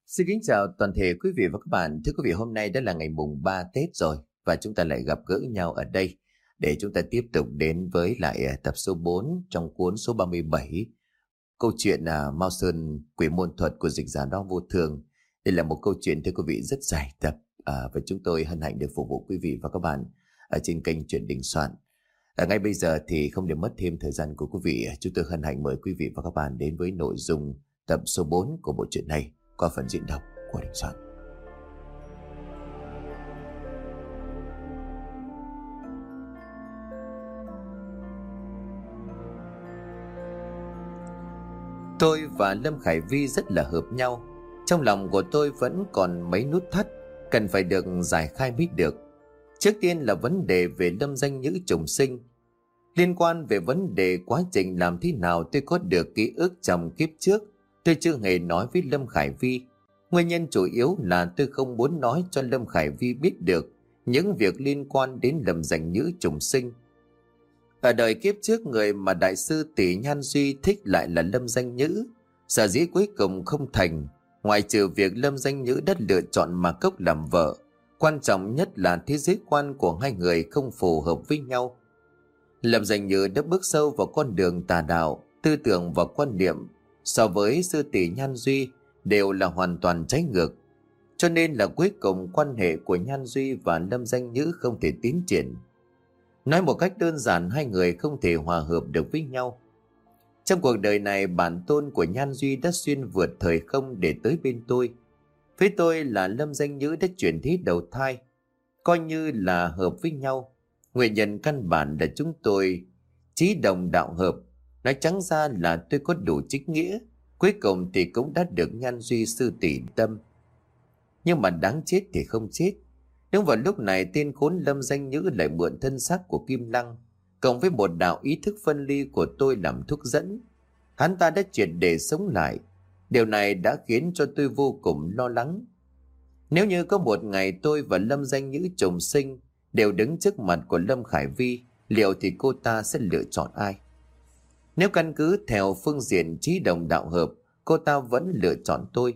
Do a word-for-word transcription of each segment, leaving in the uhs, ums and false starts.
Xin kính chào toàn thể quý vị và các bạn. Thưa quý vị, hôm nay đã là ngày mùng ba Tết rồi và chúng ta lại gặp gỡ nhau ở đây để chúng ta tiếp tục đến với lại à, tập số bốn trong cuốn số ba mươi bảy, câu chuyện à, Mao Sơn Quỷ Môn Thuật của dịch giả Đó Vô Thường. Đây là một câu chuyện, thưa quý vị, rất dài tập à, và chúng tôi hân hạnh được phục vụ quý vị và các bạn ở trên kênh Chuyện Đình Soạn. À, ngay bây giờ thì không để mất thêm thời gian của quý vị, chúng tôi hân hạnh mời quý vị và các bạn đến với nội dung tập số bốn của bộ truyện này qua phần diễn đọc của Đình Soạn. Tôi và Lâm Khải Vi rất là hợp nhau. Trong lòng của tôi vẫn còn mấy nút thắt cần phải được giải khai mới được. Trước tiên là vấn đề về lâm danh nhữ trùng sinh. Liên quan về vấn đề quá trình làm thế nào tôi có được ký ức trong kiếp trước, tôi chưa hề nói với Lâm Khải Vi. Nguyên nhân chủ yếu là tôi không muốn nói cho Lâm Khải Vi biết được những việc liên quan đến lâm danh nhữ trùng sinh. Ở đời kiếp trước, người mà đại sư Tỷ Nhan Duy thích lại là lâm danh nhữ. Sở dĩ cuối cùng không thành, ngoài trừ việc lâm danh nhữ đã lựa chọn Mạc Cốc làm vợ, quan trọng nhất là thế giới quan của hai người không phù hợp với nhau. Lâm danh nhữ đã bước sâu vào con đường tà đạo, tư tưởng và quan niệm so với sư Tỷ Nhan Duy đều là hoàn toàn trái ngược. Cho nên là cuối cùng quan hệ của Nhan Duy và lâm danh nhữ không thể tiến triển. Nói một cách đơn giản, hai người không thể hòa hợp được với nhau. Trong cuộc đời này, bản tôn của Nhan Duy đã xuyên vượt thời không để tới bên tôi. Với tôi là lâm danh nhữ đã chuyển thế đầu thai, coi như là hợp với nhau. Nguyên nhân căn bản là chúng tôi chí đồng đạo hợp. Nói trắng ra là tôi có đủ chính nghĩa, cuối cùng thì cũng đã được Nhan Duy sư tỷ tâm. Nhưng mà đáng chết thì không chết. Nhưng vào lúc này, tên khốn lâm danh nhữ lại mượn thân xác của Kim Lăng cộng với một đạo ý thức phân ly của tôi làm thuốc dẫn. Hắn ta đã chuyển để sống lại. Điều này đã khiến cho tôi vô cùng lo lắng. Nếu như có một ngày tôi và lâm danh nhữ trùng sinh đều đứng trước mặt của Lâm Khải Vi, liệu thì cô ta sẽ lựa chọn ai? Nếu căn cứ theo phương diện trí đồng đạo hợp, cô ta vẫn lựa chọn tôi.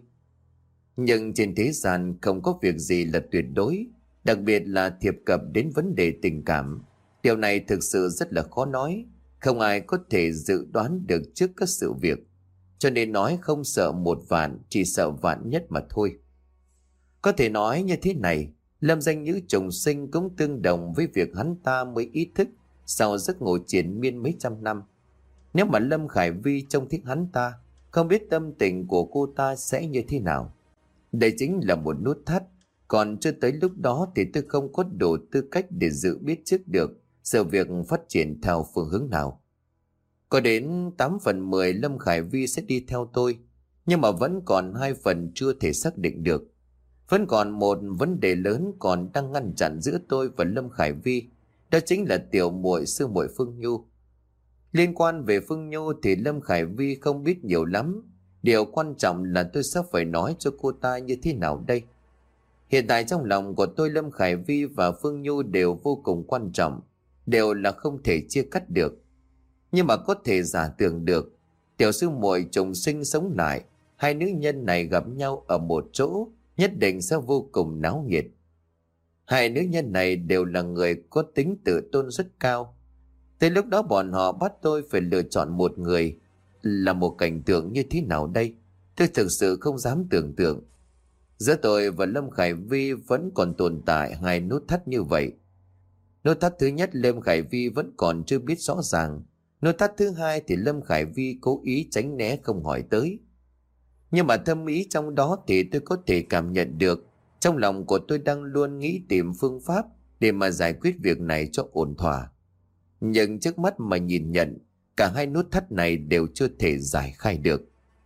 Nhưng trên thế gian không có việc gì là tuyệt đối, đặc biệt là thiệp cập đến vấn đề tình cảm. Điều này thực sự rất là khó nói, không ai có thể dự đoán được trước các sự việc. Cho nên nói không sợ một vạn, chỉ sợ vạn nhất mà thôi. Có thể nói như thế này, lâm danh nhữ trùng sinh cũng tương đồng với việc hắn ta mới ý thức sau giấc ngủ triền miên mấy trăm năm. Nếu mà Lâm Khải Vi trông thích hắn ta, không biết tâm tình của cô ta sẽ như thế nào. Đây chính là một nút thắt. Còn chưa tới lúc đó thì tôi không có đủ tư cách để dự biết trước được sự việc phát triển theo phương hướng nào. Có đến tám phần mười Lâm Khải Vi sẽ đi theo tôi, nhưng mà vẫn còn hai phần chưa thể xác định được. Vẫn còn một vấn đề lớn còn đang ngăn chặn giữa tôi và Lâm Khải Vi, đó chính là tiểu muội sư muội Phương Nhu. Liên quan về Phương Nhu thì Lâm Khải Vi không biết nhiều lắm. Điều quan trọng là tôi sẽ phải nói cho cô ta như thế nào đây. Hiện tại trong lòng của tôi, Lâm Khải Vi và Phương Nhu đều vô cùng quan trọng, đều là không thể chia cắt được. Nhưng mà có thể giả tưởng được, tiểu sư muội trùng sinh sống lại, hai nữ nhân này gặp nhau ở một chỗ, nhất định sẽ vô cùng náo nhiệt. Hai nữ nhân này đều là người có tính tự tôn rất cao. Tới lúc đó bọn họ bắt tôi phải lựa chọn một người, là một cảnh tượng như thế nào đây? Tôi thực sự không dám tưởng tượng. Giữa tôi và Lâm Khải Vi vẫn còn tồn tại hai nút thắt như vậy. Nút thắt thứ nhất, Lâm Khải Vi vẫn còn chưa biết rõ ràng. Nút thắt thứ hai thì Lâm Khải Vi cố ý tránh né không hỏi tới. Nhưng mà thâm ý trong đó thì tôi có thể cảm nhận được. Trong lòng của tôi đang luôn nghĩ tìm phương pháp để mà giải quyết việc này cho ổn thỏa. Nhưng trước mắt mà nhìn nhận, cả hai nút thắt này đều chưa thể giải khai được.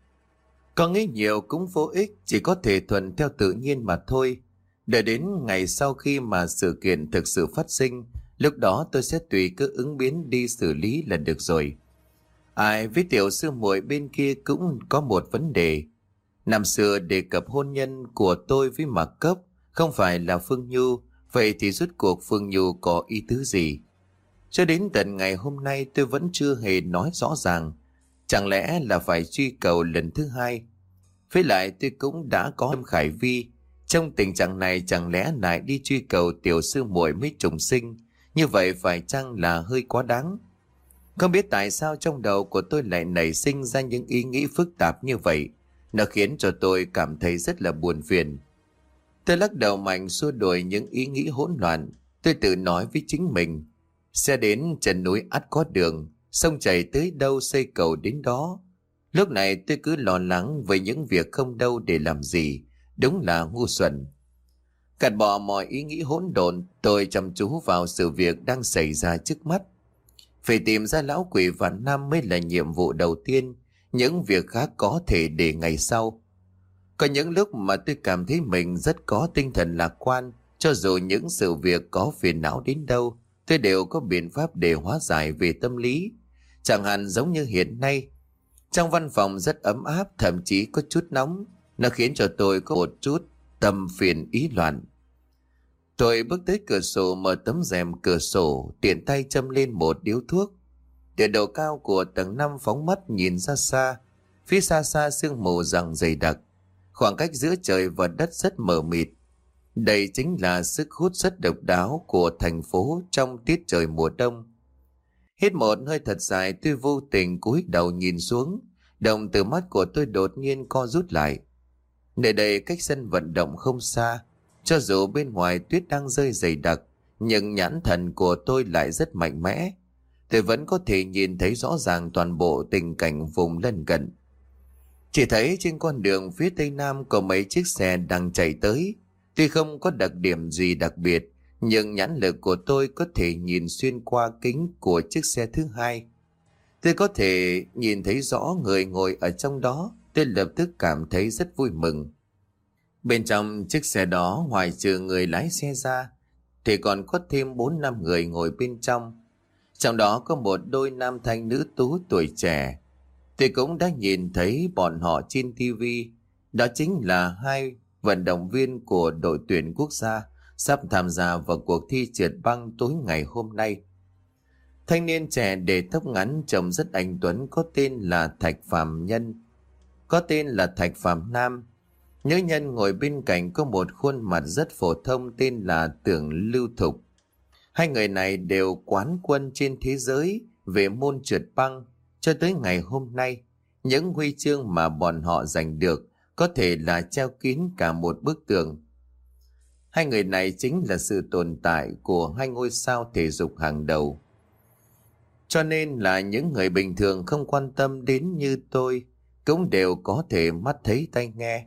Có nghĩ nhiều cũng vô ích, chỉ có thể thuận theo tự nhiên mà thôi. Đợi đến ngày sau khi mà sự kiện thực sự phát sinh, lúc đó tôi sẽ tùy cơ ứng biến đi xử lý là được rồi. Ai với tiểu sư muội bên kia cũng có một vấn đề. Năm xưa đề cập hôn nhân của tôi với Mạc Cốc không phải là Phương Nhu, vậy thì rốt cuộc Phương Nhu có ý tứ gì? Cho đến tận ngày hôm nay tôi vẫn chưa hề nói rõ ràng. Chẳng lẽ là phải truy cầu lần thứ hai? Với lại tôi cũng đã có Lâm Khải Vi. Trong tình trạng này chẳng lẽ lại đi truy cầu tiểu sư muội mới trùng sinh, như vậy phải chăng là hơi quá đáng? Không biết tại sao trong đầu của tôi lại nảy sinh ra những ý nghĩ phức tạp như vậy. Nó khiến cho tôi cảm thấy rất là buồn phiền. Tôi lắc đầu mạnh xua đuổi những ý nghĩ hỗn loạn. Tôi tự nói với chính mình, xe đến chân núi ắt có đường, sông chảy tới đâu xây cầu đến đó. Lúc này tôi cứ lo lắng về những việc không đâu để làm gì, đúng là ngu xuẩn. Gạt bỏ mọi ý nghĩ hỗn độn, tôi chăm chú vào sự việc đang xảy ra trước mắt. Phải tìm ra lão quỷ vạn năm mới là nhiệm vụ đầu tiên, những việc khác có thể để ngày sau. Có những lúc mà tôi cảm thấy mình rất có tinh thần lạc quan, cho dù những sự việc có phiền não đến đâu, tôi đều có biện pháp để hóa giải về tâm lý. Chẳng hạn giống như hiện nay, trong văn phòng rất ấm áp, thậm chí có chút nóng, nó khiến cho tôi có một chút tâm phiền ý loạn. Tôi bước tới cửa sổ, mở tấm rèm cửa sổ, tiện tay châm lên một điếu thuốc. Từ độ cao của tầng năm phóng mắt nhìn ra xa, phía xa xa sương mù răng dày đặc, khoảng cách giữa trời và đất rất mờ mịt. Đây chính là sức hút rất độc đáo của thành phố trong tiết trời mùa đông. Hít một hơi thật dài, tôi vô tình cúi đầu nhìn xuống, đồng từ mắt của tôi đột nhiên co rút lại. Nơi đây cách sân vận động không xa, cho dù bên ngoài tuyết đang rơi dày đặc, nhưng nhãn thần của tôi lại rất mạnh mẽ. Tôi vẫn có thể nhìn thấy rõ ràng toàn bộ tình cảnh vùng lân cận. Chỉ thấy trên con đường phía tây nam có mấy chiếc xe đang chạy tới. Tuy không có đặc điểm gì đặc biệt, nhưng nhãn lực của tôi có thể nhìn xuyên qua kính của chiếc xe thứ hai. Tôi có thể nhìn thấy rõ người ngồi ở trong đó. Tôi lập tức cảm thấy rất vui mừng. Bên trong chiếc xe đó, ngoài trừ người lái xe ra, thì còn có thêm bốn năm người ngồi bên trong. Trong đó có một đôi nam thanh nữ tú tuổi trẻ. Tôi cũng đã nhìn thấy bọn họ trên ti vi. Đó chính là hai vận động viên của đội tuyển quốc gia sắp tham gia vào cuộc thi trượt băng tối ngày hôm nay. Thanh niên trẻ để tóc ngắn trông rất anh tuấn có tên là Thạch Phàm Nhân, có tên là Thạch Phàm Nam. Nữ nhân ngồi bên cạnh có một khuôn mặt rất phổ thông tên là Tưởng Lưu Thục. Hai người này đều quán quân trên thế giới về môn trượt băng. Cho tới ngày hôm nay, những huy chương mà bọn họ giành được có thể là treo kín cả một bức tường. Hai người này chính là sự tồn tại của hai ngôi sao thể dục hàng đầu. Cho nên là những người bình thường không quan tâm đến như tôi cũng đều có thể mắt thấy tai nghe.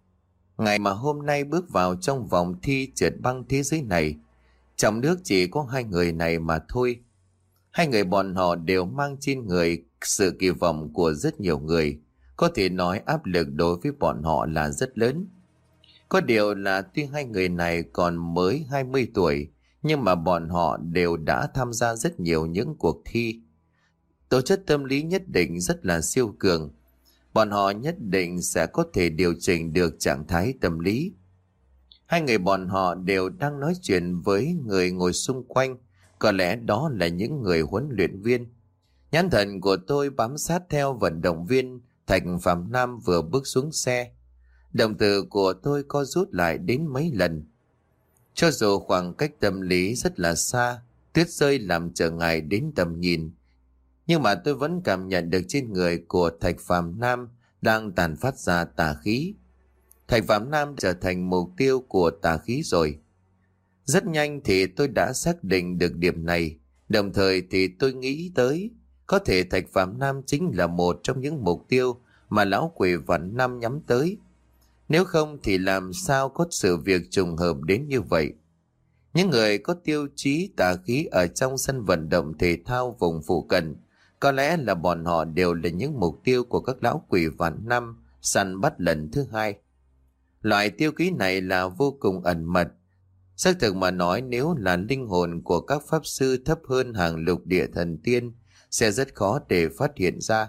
Ngày mà hôm nay bước vào trong vòng thi trượt băng thế giới này, trong nước chỉ có hai người này mà thôi. Hai người bọn họ đều mang trên người sự kỳ vọng của rất nhiều người. Có thể nói áp lực đối với bọn họ là rất lớn. Có điều là tuy hai người này còn mới hai mươi tuổi, nhưng mà bọn họ đều đã tham gia rất nhiều những cuộc thi. Tố chất tâm lý nhất định rất là siêu cường. Bọn họ nhất định sẽ có thể điều chỉnh được trạng thái tâm lý. Hai người bọn họ đều đang nói chuyện với người ngồi xung quanh. Có lẽ đó là những người huấn luyện viên. Nhãn thần của tôi bám sát theo vận động viên Thạch Phàm Nam vừa bước xuống xe. Đồng tử của tôi co rút lại đến mấy lần. Cho dù khoảng cách tâm lý rất là xa, tuyết rơi làm trở ngại đến tầm nhìn, nhưng mà tôi vẫn cảm nhận được trên người của Thạch Phàm Nam đang tàn phát ra tà khí. Thạch Phàm Nam trở thành mục tiêu của tà khí rồi. Rất nhanh thì tôi đã xác định được điểm này, đồng thời thì tôi nghĩ tới có thể Thạch Phàm Nam chính là một trong những mục tiêu mà lão quỷ vạn năm nhắm tới. Nếu không thì làm sao có sự việc trùng hợp đến như vậy. Những người có tiêu chí tà khí ở trong sân vận động thể thao vùng phụ cận, có lẽ là bọn họ đều là những mục tiêu của các lão quỷ vạn năm săn bắt lần thứ hai. Loại tiêu ký này là vô cùng ẩn mật. Xác thực mà nói, nếu là linh hồn của các pháp sư thấp hơn hàng lục địa thần tiên sẽ rất khó để phát hiện ra.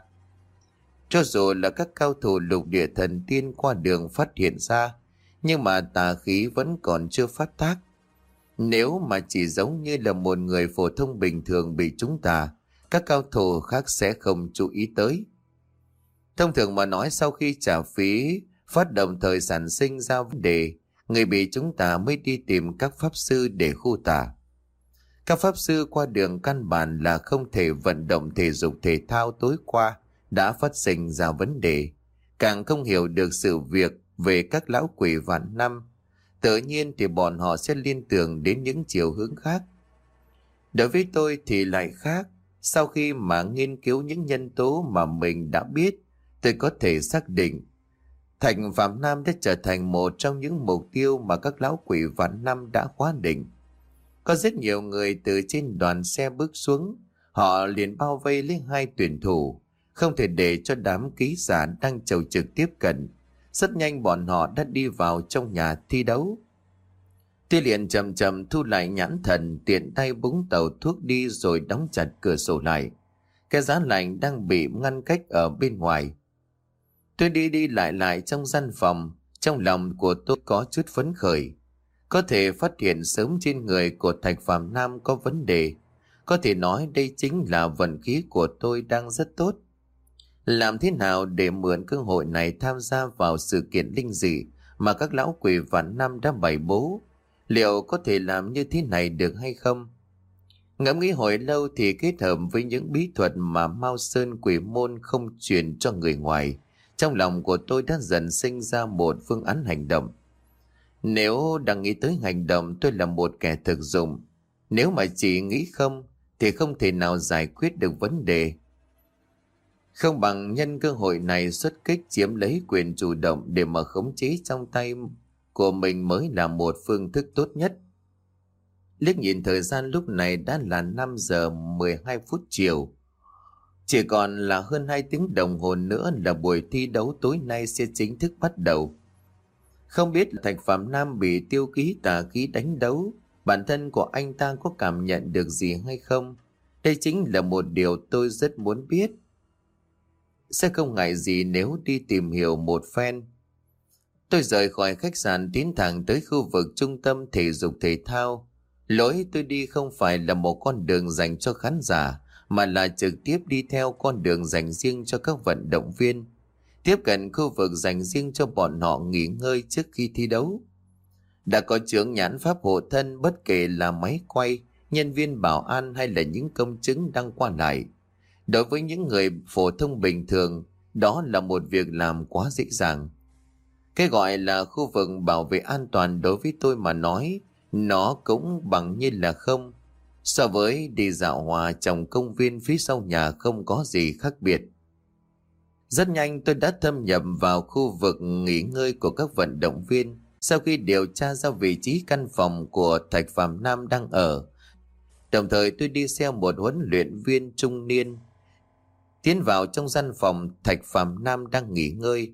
Cho dù là các cao thủ lục địa thần tiên qua đường phát hiện ra, nhưng mà tà khí vẫn còn chưa phát tác. Nếu mà chỉ giống như là một người phổ thông bình thường bị trúng tà, các cao thủ khác sẽ không chú ý tới. Thông thường mà nói, sau khi trả phí phát động thời sản sinh ra vấn đề, người bị chúng ta mới đi tìm các pháp sư để khu tả. Các pháp sư qua đường căn bản là không thể vận động thể dục thể thao tối qua đã phát sinh ra vấn đề, càng không hiểu được sự việc về các lão quỷ vạn năm. Tự nhiên thì bọn họ sẽ liên tưởng đến những chiều hướng khác. Đối với tôi thì lại khác. Sau khi mà nghiên cứu những nhân tố mà mình đã biết, tôi có thể xác định Thạch Phạm Nam đã trở thành một trong những mục tiêu mà các lão quỷ vạn năm đã khóa định. Có rất nhiều người từ trên đoàn xe bước xuống, họ liền bao vây lấy hai tuyển thủ, không thể để cho đám ký giả đang chầu trực tiếp cận. Rất nhanh bọn họ đã đi vào trong nhà thi đấu. Tôi liền chậm chậm thu lại nhãn thần, tiện tay búng tàu thuốc đi rồi đóng chặt cửa sổ lại. Cái giá lạnh đang bị ngăn cách ở bên ngoài. Tôi đi đi lại lại trong gian phòng, trong lòng của tôi có chút phấn khởi. Có thể phát hiện sớm trên người của Thạch Phạm Nam có vấn đề. Có thể nói đây chính là vận khí của tôi đang rất tốt. Làm thế nào để mượn cơ hội này tham gia vào sự kiện linh dị mà các lão quỷ vạn năm đã bày bố? Liệu có thể làm như thế này được hay không? Ngẫm nghĩ hồi lâu thì kết hợp với những bí thuật mà Mao Sơn Quỷ Môn không truyền cho người ngoài, trong lòng của tôi đã dần sinh ra một phương án hành động. Nếu đang nghĩ tới hành động, tôi là một kẻ thực dụng. Nếu mà chỉ nghĩ không thì không thể nào giải quyết được vấn đề. Không bằng nhân cơ hội này xuất kích chiếm lấy quyền chủ động để mà khống chế trong tay của mình mới là một phương thức tốt nhất. Liếc nhìn thời gian lúc này đã là năm giờ mười hai phút chiều. Chỉ còn là hơn hai tiếng đồng hồ nữa là buổi thi đấu tối nay sẽ chính thức bắt đầu. Không biết Thạch Phạm Nam bị tiêu ký tà khí đánh đấu, bản thân của anh ta có cảm nhận được gì hay không? Đây chính là một điều tôi rất muốn biết. Sẽ không ngại gì nếu đi tìm hiểu một phen. Tôi rời khỏi khách sạn tiến thẳng tới khu vực trung tâm thể dục thể thao. Lối tôi đi không phải là một con đường dành cho khán giả, mà là trực tiếp đi theo con đường dành riêng cho các vận động viên, tiếp cận khu vực dành riêng cho bọn họ nghỉ ngơi trước khi thi đấu. Đã có chướng nhãn pháp hộ thân bất kể là máy quay, nhân viên bảo an hay là những công chứng đang qua lại. Đối với những người phổ thông bình thường, đó là một việc làm quá dễ dàng. Cái gọi là khu vực bảo vệ an toàn đối với tôi mà nói, nó cũng bằng như là không. So với đi dạo hòa trong công viên phía sau nhà không có gì khác biệt. Rất nhanh tôi đã thâm nhập vào khu vực nghỉ ngơi của các vận động viên. Sau khi điều tra ra vị trí căn phòng của Thạch Phạm Nam đang ở, đồng thời tôi đi theo một huấn luyện viên trung niên tiến vào trong gian phòng Thạch Phạm Nam đang nghỉ ngơi.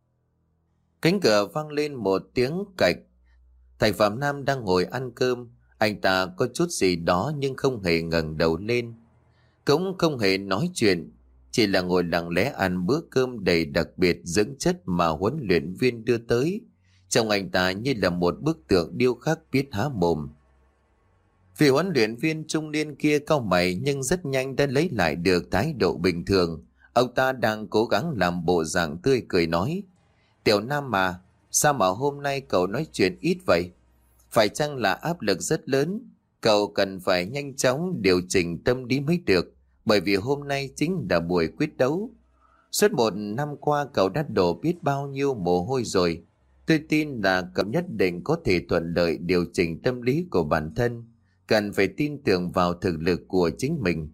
Cánh cửa vang lên một tiếng cạch. Thạch Phạm Nam đang ngồi ăn cơm. Anh ta có chút gì đó nhưng không hề ngẩng đầu lên, cũng không hề nói chuyện, chỉ là ngồi lặng lẽ ăn bữa cơm đầy đặc biệt dưỡng chất mà huấn luyện viên đưa tới. Trông anh ta như là một bức tượng điêu khắc biết há mồm. Vị huấn luyện viên trung niên kia cau mày nhưng rất nhanh đã lấy lại được thái độ bình thường. Ông ta đang cố gắng làm bộ dạng tươi cười nói: "Tiểu Nam mà, sao mà hôm nay cậu nói chuyện ít vậy? Phải chăng là áp lực rất lớn? Cậu cần phải nhanh chóng điều chỉnh tâm lý mới được, bởi vì hôm nay chính là buổi quyết đấu. Suốt một năm qua cậu đã đổ biết bao nhiêu mồ hôi rồi. Tôi tin là cậu nhất định có thể thuận lợi điều chỉnh tâm lý của bản thân. Cần phải tin tưởng vào thực lực của chính mình."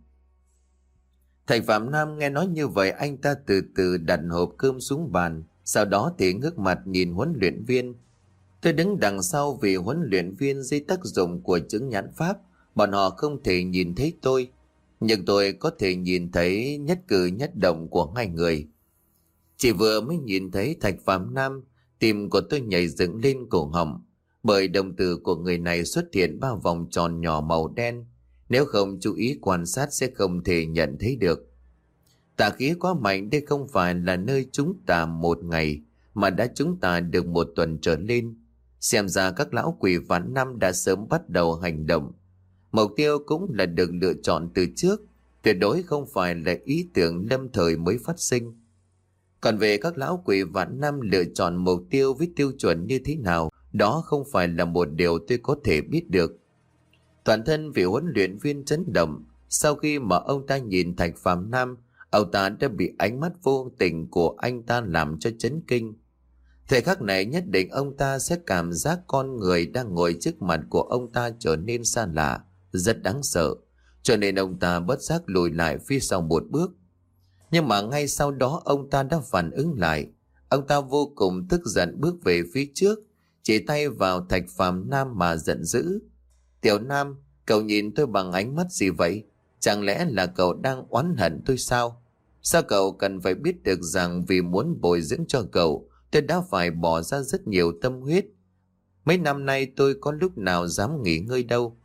Thạch Phạm Nam nghe nói như vậy, anh ta từ từ đặt hộp cơm xuống bàn, sau đó thì ngước mặt nhìn huấn luyện viên. Tôi đứng đằng sau vì huấn luyện viên dưới tác dụng của chứng nhãn pháp, bọn họ không thể nhìn thấy tôi, nhưng tôi có thể nhìn thấy nhất cử nhất động của hai người. Chỉ vừa mới nhìn thấy Thạch Phạm Nam, tim của tôi nhảy dựng lên cổ họng, bởi đồng tử của người này xuất hiện ba vòng tròn nhỏ màu đen, nếu không chú ý quan sát sẽ không thể nhận thấy được. Tà khí quá mạnh, đây không phải là nơi chúng ta một ngày, mà đã chúng ta được một tuần trở lên. Xem ra các lão quỷ vạn năm đã sớm bắt đầu hành động. Mục tiêu cũng là được lựa chọn từ trước, tuyệt đối không phải là ý tưởng lâm thời mới phát sinh. Còn về các lão quỷ vạn năm lựa chọn mục tiêu với tiêu chuẩn như thế nào, đó không phải là một điều tôi có thể biết được. Toàn thân vị huấn luyện viên chấn động. Sau khi mà ông ta nhìn Thạch Phàm Nam, ông ta đã bị ánh mắt vô tình của anh ta làm cho chấn kinh. Thời khắc này nhất định ông ta sẽ cảm giác con người đang ngồi trước mặt của ông ta trở nên xa lạ, rất đáng sợ. Cho nên ông ta bất giác lùi lại phía sau một bước. Nhưng mà ngay sau đó ông ta đã phản ứng lại. Ông ta vô cùng tức giận bước về phía trước, chỉ tay vào Thạch Phàm Nam mà giận dữ. Tiểu Nam, cậu nhìn tôi bằng ánh mắt gì vậy? Chẳng lẽ là cậu đang oán hận tôi sao? Sao cậu cần phải biết được rằng vì muốn bồi dưỡng cho cậu, tôi đã phải bỏ ra rất nhiều tâm huyết. Mấy năm nay tôi có lúc nào dám nghỉ ngơi đâu.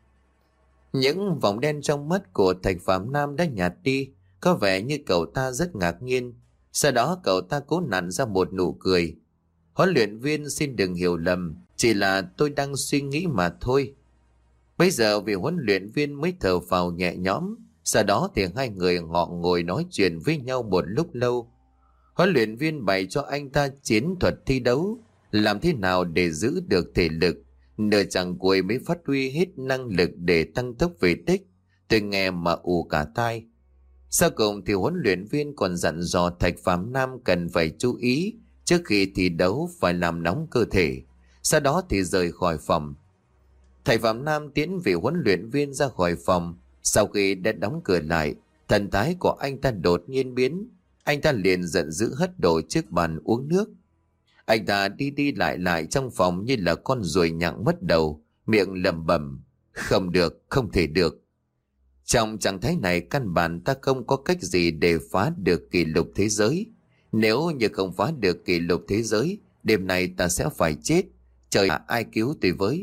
Những vòng đen trong mắt của Thạch Phàm Nam đã nhạt đi, có vẻ như cậu ta rất ngạc nhiên. Sau đó cậu ta cố nặn ra một nụ cười. Huấn luyện viên xin đừng hiểu lầm, chỉ là tôi đang suy nghĩ mà thôi. Bây giờ vị huấn luyện viên mới thở phào nhẹ nhõm. Sau đó thì hai người họ ngồi nói chuyện với nhau một lúc lâu. Huấn luyện viên bày cho anh ta chiến thuật thi đấu, làm thế nào để giữ được thể lực. Nửa chặng cuối mới phát huy hết năng lực để tăng tốc về đích. Tôi nghe mà ù cả tai. Sau cùng thì huấn luyện viên còn dặn dò Thạch Phàm Nam cần phải chú ý trước khi thi đấu phải làm nóng cơ thể. Sau đó thì rời khỏi phòng. Thạch Phàm Nam tiến vị huấn luyện viên ra khỏi phòng. Sau khi đã đóng cửa lại, thần thái của anh ta đột nhiên biến. Anh ta liền giận dữ hất đổ chiếc bàn uống nước. Anh ta đi đi lại lại trong phòng như là con ruồi nhặng mất đầu, miệng lẩm bẩm: không được, không thể được. Trong trạng thái này căn bản ta không có cách gì để phá được kỷ lục thế giới. Nếu như không phá được kỷ lục thế giới, đêm nay ta sẽ phải chết. Trời ạ, ai cứu tôi với.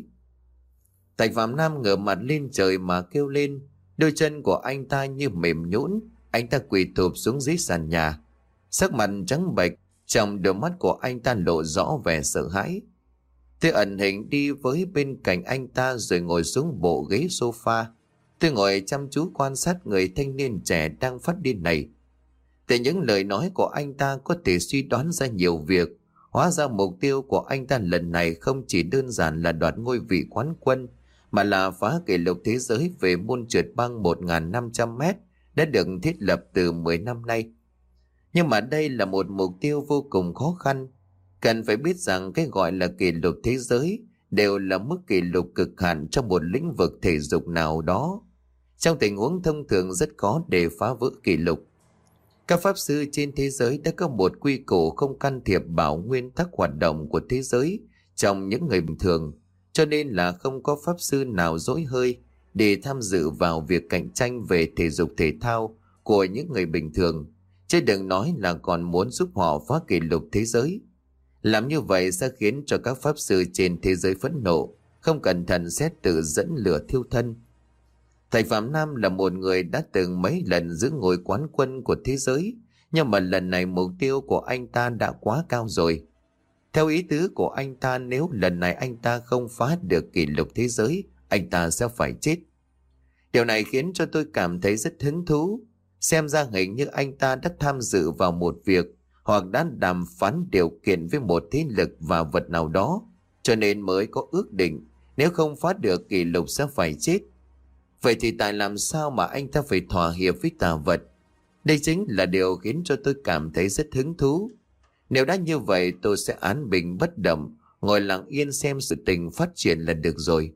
Thạch Phàm Nam ngửa mặt lên trời mà kêu lên. Đôi chân của anh ta như mềm nhũn, anh ta quỳ thụp xuống dưới sàn nhà. Sắc mặt trắng bệch, trong đôi mắt của anh ta lộ rõ vẻ sợ hãi. Tôi ẩn hình đi với bên cạnh anh ta rồi ngồi xuống bộ ghế sofa. Tôi ngồi chăm chú quan sát người thanh niên trẻ đang phát điên này. Từ những lời nói của anh ta có thể suy đoán ra nhiều việc. Hóa ra mục tiêu của anh ta lần này không chỉ đơn giản là đoạt ngôi vị quán quân, mà là phá kỷ lục thế giới về môn trượt băng một nghìn năm trăm mét đã được thiết lập từ mười năm nay. Nhưng mà đây là một mục tiêu vô cùng khó khăn. Cần phải biết rằng cái gọi là kỷ lục thế giới đều là mức kỷ lục cực hạn trong một lĩnh vực thể dục nào đó. Trong tình huống thông thường rất khó để phá vỡ kỷ lục. Các pháp sư trên thế giới đã có một quy củ không can thiệp vào nguyên tắc hoạt động của thế giới trong những người bình thường, cho nên là không có pháp sư nào dỗi hơi để tham dự vào việc cạnh tranh về thể dục thể thao của những người bình thường, chứ đừng nói là còn muốn giúp họ phá kỷ lục thế giới. Làm như vậy sẽ khiến cho các pháp sư trên thế giới phẫn nộ, không cẩn thận sẽ tự dẫn lửa thiêu thân. Thạch Phàm Nam là một người đã từng mấy lần giữ ngôi quán quân của thế giới, nhưng mà lần này mục tiêu của anh ta đã quá cao rồi. Theo ý tứ của anh ta, nếu lần này anh ta không phá được kỷ lục thế giới, anh ta sẽ phải chết. Điều này khiến cho tôi cảm thấy rất hứng thú. Xem ra hình như anh ta đã tham dự vào một việc hoặc đã đàm phán điều kiện với một thế lực và vật nào đó, cho nên mới có ước định nếu không phá được kỷ lục sẽ phải chết. Vậy thì tại làm sao mà anh ta phải thỏa hiệp với tà vật? Đây chính là điều khiến cho tôi cảm thấy rất hứng thú. Nếu đã như vậy tôi sẽ án bình bất động, ngồi lặng yên xem sự tình phát triển là được rồi.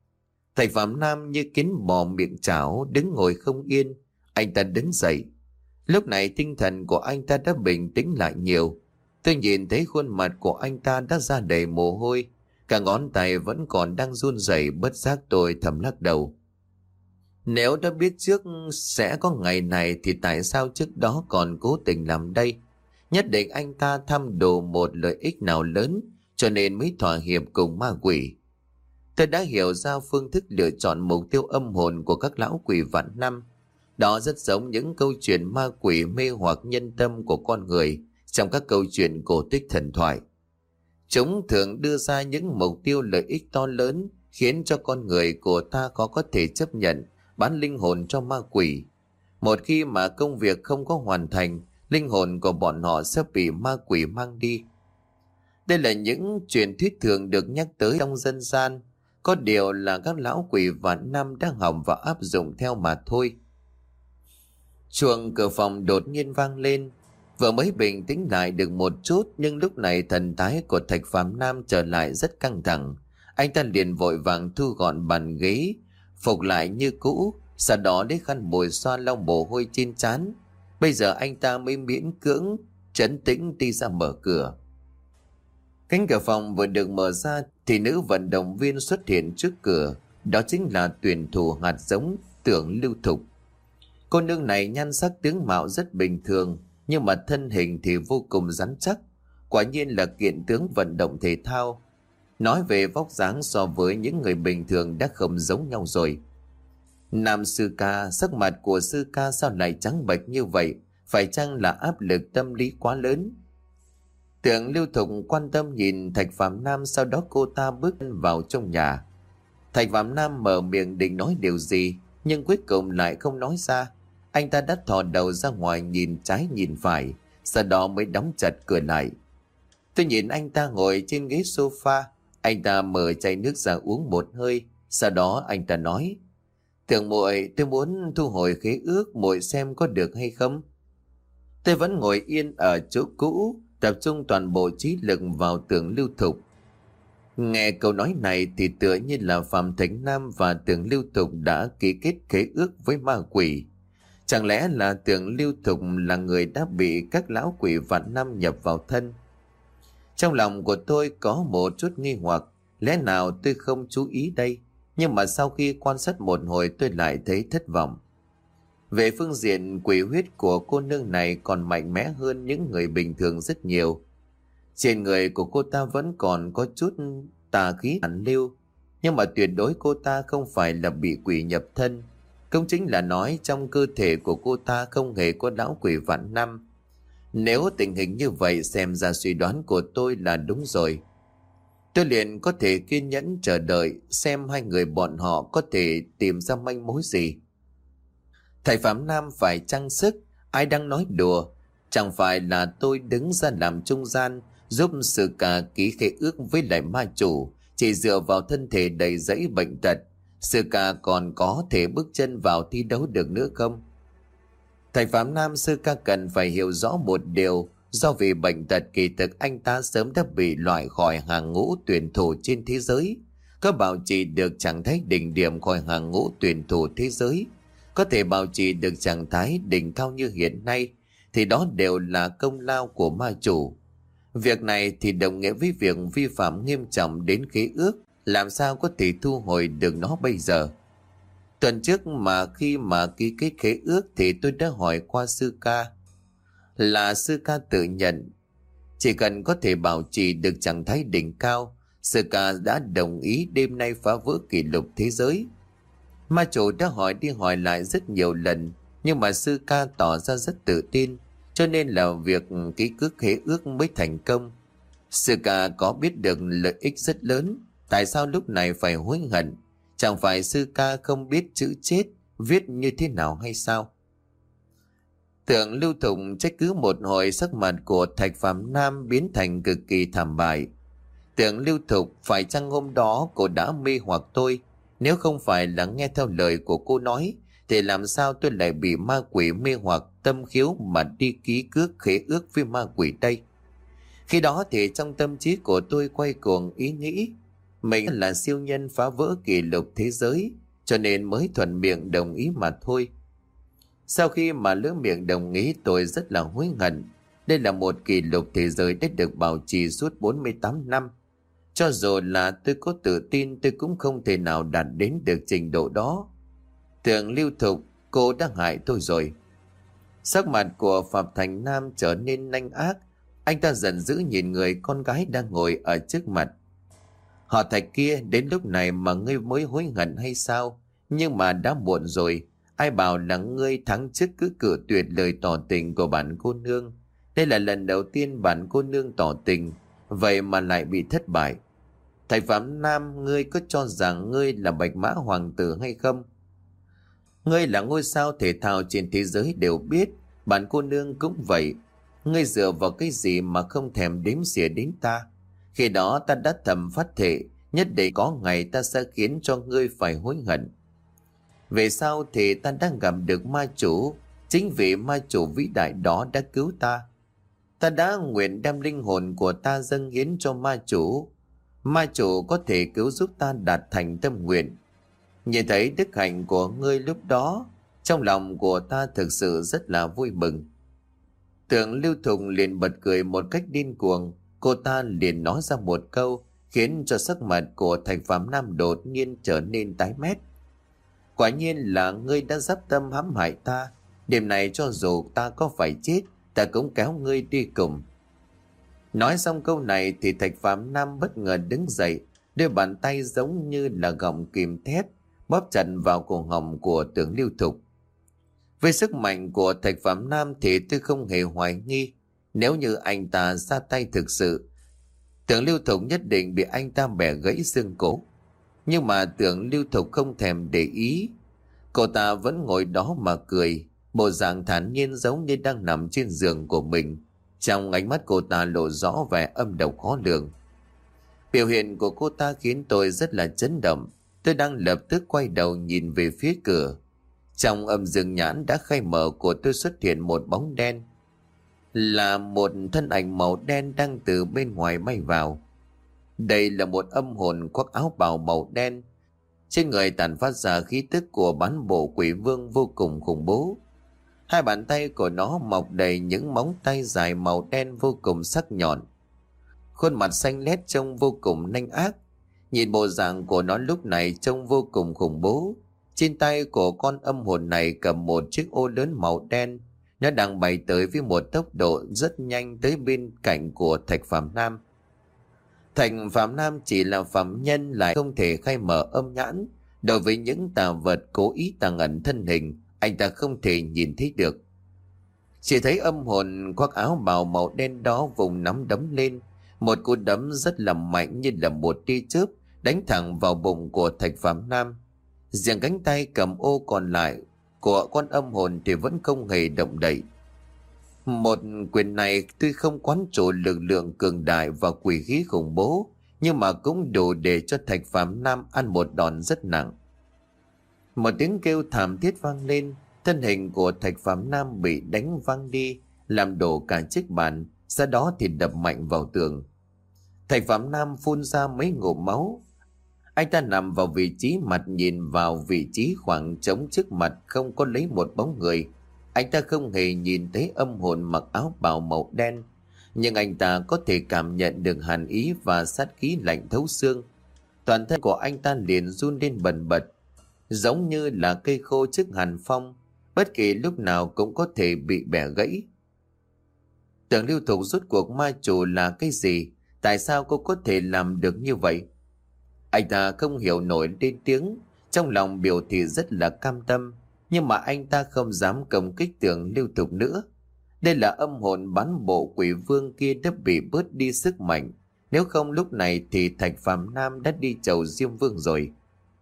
Thạch Phàm Nam như kiến bò miệng chảo, đứng ngồi không yên. Anh ta đứng dậy. Lúc này tinh thần của anh ta đã bình tĩnh lại nhiều. Tôi nhìn thấy khuôn mặt của anh ta đã ra đầy mồ hôi, cả ngón tay vẫn còn đang run rẩy. Bất giác tôi thầm lắc đầu. Nếu đã biết trước sẽ có ngày này thì tại sao trước đó còn cố tình làm đây? Nhất định anh ta tham đồ một lợi ích nào lớn, cho nên mới thỏa hiệp cùng ma quỷ. Tôi đã hiểu ra phương thức lựa chọn mục tiêu âm hồn của các lão quỷ vạn năm. Đó rất giống những câu chuyện ma quỷ mê hoặc nhân tâm của con người trong các câu chuyện cổ tích thần thoại. Chúng thường đưa ra những mục tiêu lợi ích to lớn, khiến cho con người của ta khó có thể chấp nhận bán linh hồn cho ma quỷ. Một khi mà công việc không có hoàn thành, linh hồn của bọn họ sẽ bị ma quỷ mang đi. Đây là những truyền thuyết thường được nhắc tới trong dân gian, có điều là các lão quỷ vạn năm đang học và áp dụng theo mà thôi. Chuông cửa phòng đột nhiên vang lên. Vừa mới bình tĩnh lại được một chút, nhưng lúc này thần thái của Thạch Phàm Nam trở lại rất căng thẳng. Anh ta liền vội vàng thu gọn bàn ghế, phục lại như cũ, sau đó lấy khăn bồi xoa lau mồ hôi trên trán. Bây giờ anh ta mới miễn cưỡng trấn tĩnh đi ra mở cửa. Cánh cửa phòng vừa được mở ra thì nữ vận động viên xuất hiện trước cửa, đó chính là tuyển thủ hạt giống Tưởng Lưu Thục. Cô nương này nhan sắc tướng mạo rất bình thường, nhưng mà thân hình thì vô cùng rắn chắc, quả nhiên là kiện tướng vận động thể thao. Nói về vóc dáng so với những người bình thường đã không giống nhau rồi. Nam sư ca, sắc mặt của sư ca sao lại trắng bệch như vậy? Phải chăng là áp lực tâm lý quá lớn? Tưởng Lưu Thục quan tâm nhìn Thạch Phàm Nam, sau đó cô ta bước vào trong nhà. Thạch Phàm Nam mở miệng định nói điều gì, nhưng cuối cùng lại không nói ra. Anh ta đã thò đầu ra ngoài nhìn trái nhìn phải, sau đó mới đóng chặt cửa lại. Tôi nhìn anh ta ngồi trên ghế sofa, anh ta mở chai nước ra uống một hơi, sau đó anh ta nói: Tưởng muội, tôi muốn thu hồi khế ước, muội xem có được hay không? Tôi vẫn ngồi yên ở chỗ cũ, tập trung toàn bộ trí lực vào Tưởng Lưu Thục. Nghe câu nói này thì tựa như là Phạm Thánh Nam và Tưởng Lưu Thục đã ký kết khế ước với ma quỷ. Chẳng lẽ là Tưởng Lưu Thục là người đã bị các lão quỷ vạn năm nhập vào thân? Trong lòng của tôi có một chút nghi hoặc, lẽ nào tôi không chú ý đây? Nhưng mà sau khi quan sát một hồi tôi lại thấy thất vọng. Về phương diện quỷ huyết của cô nương này còn mạnh mẽ hơn những người bình thường rất nhiều. Trên người của cô ta vẫn còn có chút tà khí ẩn lưu, nhưng mà tuyệt đối cô ta không phải là bị quỷ nhập thân. Cũng chính là nói trong cơ thể của cô ta không hề có lão quỷ vạn năm. Nếu tình hình như vậy, xem ra suy đoán của tôi là đúng rồi. Tôi liền có thể kiên nhẫn chờ đợi xem hai người bọn họ có thể tìm ra manh mối gì. Thầy Phạm Nam phải trang sức, ai đang nói đùa? Chẳng phải là tôi đứng ra làm trung gian, giúp sự cả ký khế ước với lại ma chủ, chỉ dựa vào thân thể đầy dẫy bệnh tật, sự cả còn có thể bước chân vào thi đấu được nữa không? Thầy Phạm Nam sư ca cần phải hiểu rõ một điều, do vì bệnh tật kỳ thực anh ta sớm đã bị loại khỏi hàng ngũ tuyển thủ trên thế giới. Có bảo trì được trạng thái đỉnh điểm khỏi hàng ngũ tuyển thủ thế giới, có thể bảo trì được trạng thái đỉnh cao như hiện nay, thì đó đều là công lao của ma chủ. Việc này thì đồng nghĩa với việc vi phạm nghiêm trọng đến khế ước, làm sao có thể thu hồi được nó bây giờ? Tuần trước mà khi mà ký kết khế ước thì tôi đã hỏi qua sư ca, là sư ca tự nhận chỉ cần có thể bảo trì được trạng thái đỉnh cao, sư ca đã đồng ý đêm nay phá vỡ kỷ lục thế giới. Ma chủ đã hỏi đi hỏi lại rất nhiều lần, nhưng mà sư ca tỏ ra rất tự tin, cho nên là việc ký cước khế ước mới thành công. Sư ca có biết được lợi ích rất lớn, tại sao lúc này phải hối hận? Chẳng phải sư ca không biết chữ chết viết như thế nào hay sao? Tưởng Lưu Thục trách cứ một hồi, sắc mặt của Thạch Phạm Nam biến thành cực kỳ thảm bại. Tưởng Lưu Thục, phải chăng hôm đó cô đã mê hoặc tôi? Nếu không phải là nghe theo lời của cô nói, thì làm sao tôi lại bị ma quỷ mê hoặc tâm khiếu mà đi ký cước khế ước với ma quỷ đây? Khi đó thì trong tâm trí của tôi quay cuồng ý nghĩ mình là siêu nhân phá vỡ kỷ lục thế giới, cho nên mới thuận miệng đồng ý mà thôi. Sau khi mà lỡ miệng đồng ý, tôi rất là hối hận. Đây là một kỷ lục thế giới đã được bảo trì suốt bốn mươi tám năm. Cho dù là tôi có tự tin, tôi cũng không thể nào đạt đến được trình độ đó. Tưởng Lưu Thục, cô đã hại tôi rồi. Sắc mặt của Phạm Thành Nam trở nên nanh ác. Anh ta giận dữ nhìn người con gái đang ngồi ở trước mặt. Họ Thạch kia, đến lúc này mà ngươi mới hối hận hay sao? Nhưng mà đã muộn rồi. Ai bảo là ngươi tháng trước cứ cự tuyệt lời tỏ tình của bản cô nương. Đây là lần đầu tiên bản cô nương tỏ tình, vậy mà lại bị thất bại. Thầy Phạm Nam, ngươi có cho rằng ngươi là bạch mã hoàng tử hay không? Ngươi là ngôi sao thể thao trên thế giới đều biết, Bạn cô nương cũng vậy. Ngươi dựa vào cái gì mà không thèm đếm xỉa đến ta? Khi đó ta đã thầm phát thệ, nhất định có ngày ta sẽ khiến cho ngươi phải hối hận. Về sau thì ta đang gặp được ma chủ. Chính vì ma chủ vĩ đại đó đã cứu ta. Ta đã nguyện đem linh hồn của ta dâng hiến cho ma chủ. Ma chủ có thể cứu giúp ta đạt thành tâm nguyện. Nhìn thấy đức hạnh của ngươi lúc đó, trong lòng của ta thực sự rất là vui mừng. Tưởng Lưu Thục liền bật cười một cách điên cuồng. Cô ta liền nói ra một câu khiến cho sắc mặt của Thạch Phạm Nam đột nhiên trở nên tái mét. Quả nhiên là ngươi đã dắp tâm hãm hại ta. Đêm này cho dù ta có phải chết, ta cũng kéo ngươi đi cùng. Nói xong câu này thì Thạch Phạm Nam bất ngờ đứng dậy, đôi bàn tay giống như là gọng kìm thép bóp chặt vào cổ họng của Tưởng Lưu Thục. Với sức mạnh của Thạch Phạm Nam thì tôi không hề hoài nghi, nếu như anh ta ra tay thực sự, Tưởng Lưu Thục nhất định bị anh ta bẻ gãy xương cổ. Nhưng mà Tưởng Lưu Thục không thèm để ý. Cô ta vẫn ngồi đó mà cười, bộ dạng thản nhiên giống như đang nằm trên giường của mình. Trong ánh mắt cô ta lộ rõ vẻ âm độc khó lường. Biểu hiện của cô ta khiến tôi rất là chấn động. Tôi đang lập tức quay đầu nhìn về phía cửa. Trong âm dương nhãn đã khai mở của tôi xuất hiện một bóng đen. Là một thân ảnh màu đen đang từ bên ngoài bay vào. Đây là một âm hồn khoác áo bào màu đen. Trên người tản phát ra khí tức của bán bộ quỷ vương vô cùng khủng bố. Hai bàn tay của nó mọc đầy những móng tay dài màu đen vô cùng sắc nhọn. Khuôn mặt xanh lét trông vô cùng nanh ác. Nhìn bộ dạng của nó lúc này trông vô cùng khủng bố. Trên tay của con âm hồn này cầm một chiếc ô lớn màu đen. Nó đang bay tới với một tốc độ rất nhanh tới bên cạnh của Thạch Phạm Nam. Thạch Phạm Nam chỉ là phạm nhân lại không thể khai mở âm nhãn. Đối với những tà vật cố ý tàng ẩn thân hình, anh ta không thể nhìn thấy được. Chỉ thấy âm hồn khoác áo bào màu đen đó vùng nắm đấm lên. Một cú đấm rất là mạnh như là một tia chớp đánh thẳng vào bụng của Thạch Phạm Nam. Riêng cánh tay cầm ô còn lại của con âm hồn thì vẫn không hề động đậy. Một quyền này tuy không quán trổ lực lượng cường đại và quỷ khí khủng bố, nhưng mà cũng đủ để cho Thạch Phạm Nam ăn một đòn rất nặng. Một tiếng kêu thảm thiết vang lên, thân hình của Thạch Phạm Nam bị đánh văng đi, làm đổ cả chiếc bàn, sau đó thì đập mạnh vào tường. Thạch Phạm Nam phun ra mấy ngụm máu. Anh ta nằm vào vị trí mặt nhìn vào vị trí khoảng trống trước mặt không có lấy một bóng người. Anh ta không hề nhìn thấy âm hồn mặc áo bào màu đen, nhưng anh ta có thể cảm nhận được hàn ý và sát khí lạnh thấu xương. Toàn thân của anh ta liền run lên bần bật, giống như là cây khô trước hàn phong, bất kỳ lúc nào cũng có thể bị bẻ gãy. Tưởng Lưu Thục rốt cuộc ma chủ là cái gì? Tại sao cô có thể làm được như vậy? Anh ta không hiểu nổi lên tiếng, trong lòng biểu thị rất là cam tâm, nhưng mà anh ta không dám công kích Tưởng Lưu Thục nữa. Đây là âm hồn bán bộ quỷ vương kia đã bị bớt đi sức mạnh, nếu không lúc này thì Thạch Phạm Nam đã đi chầu Diêm Vương rồi.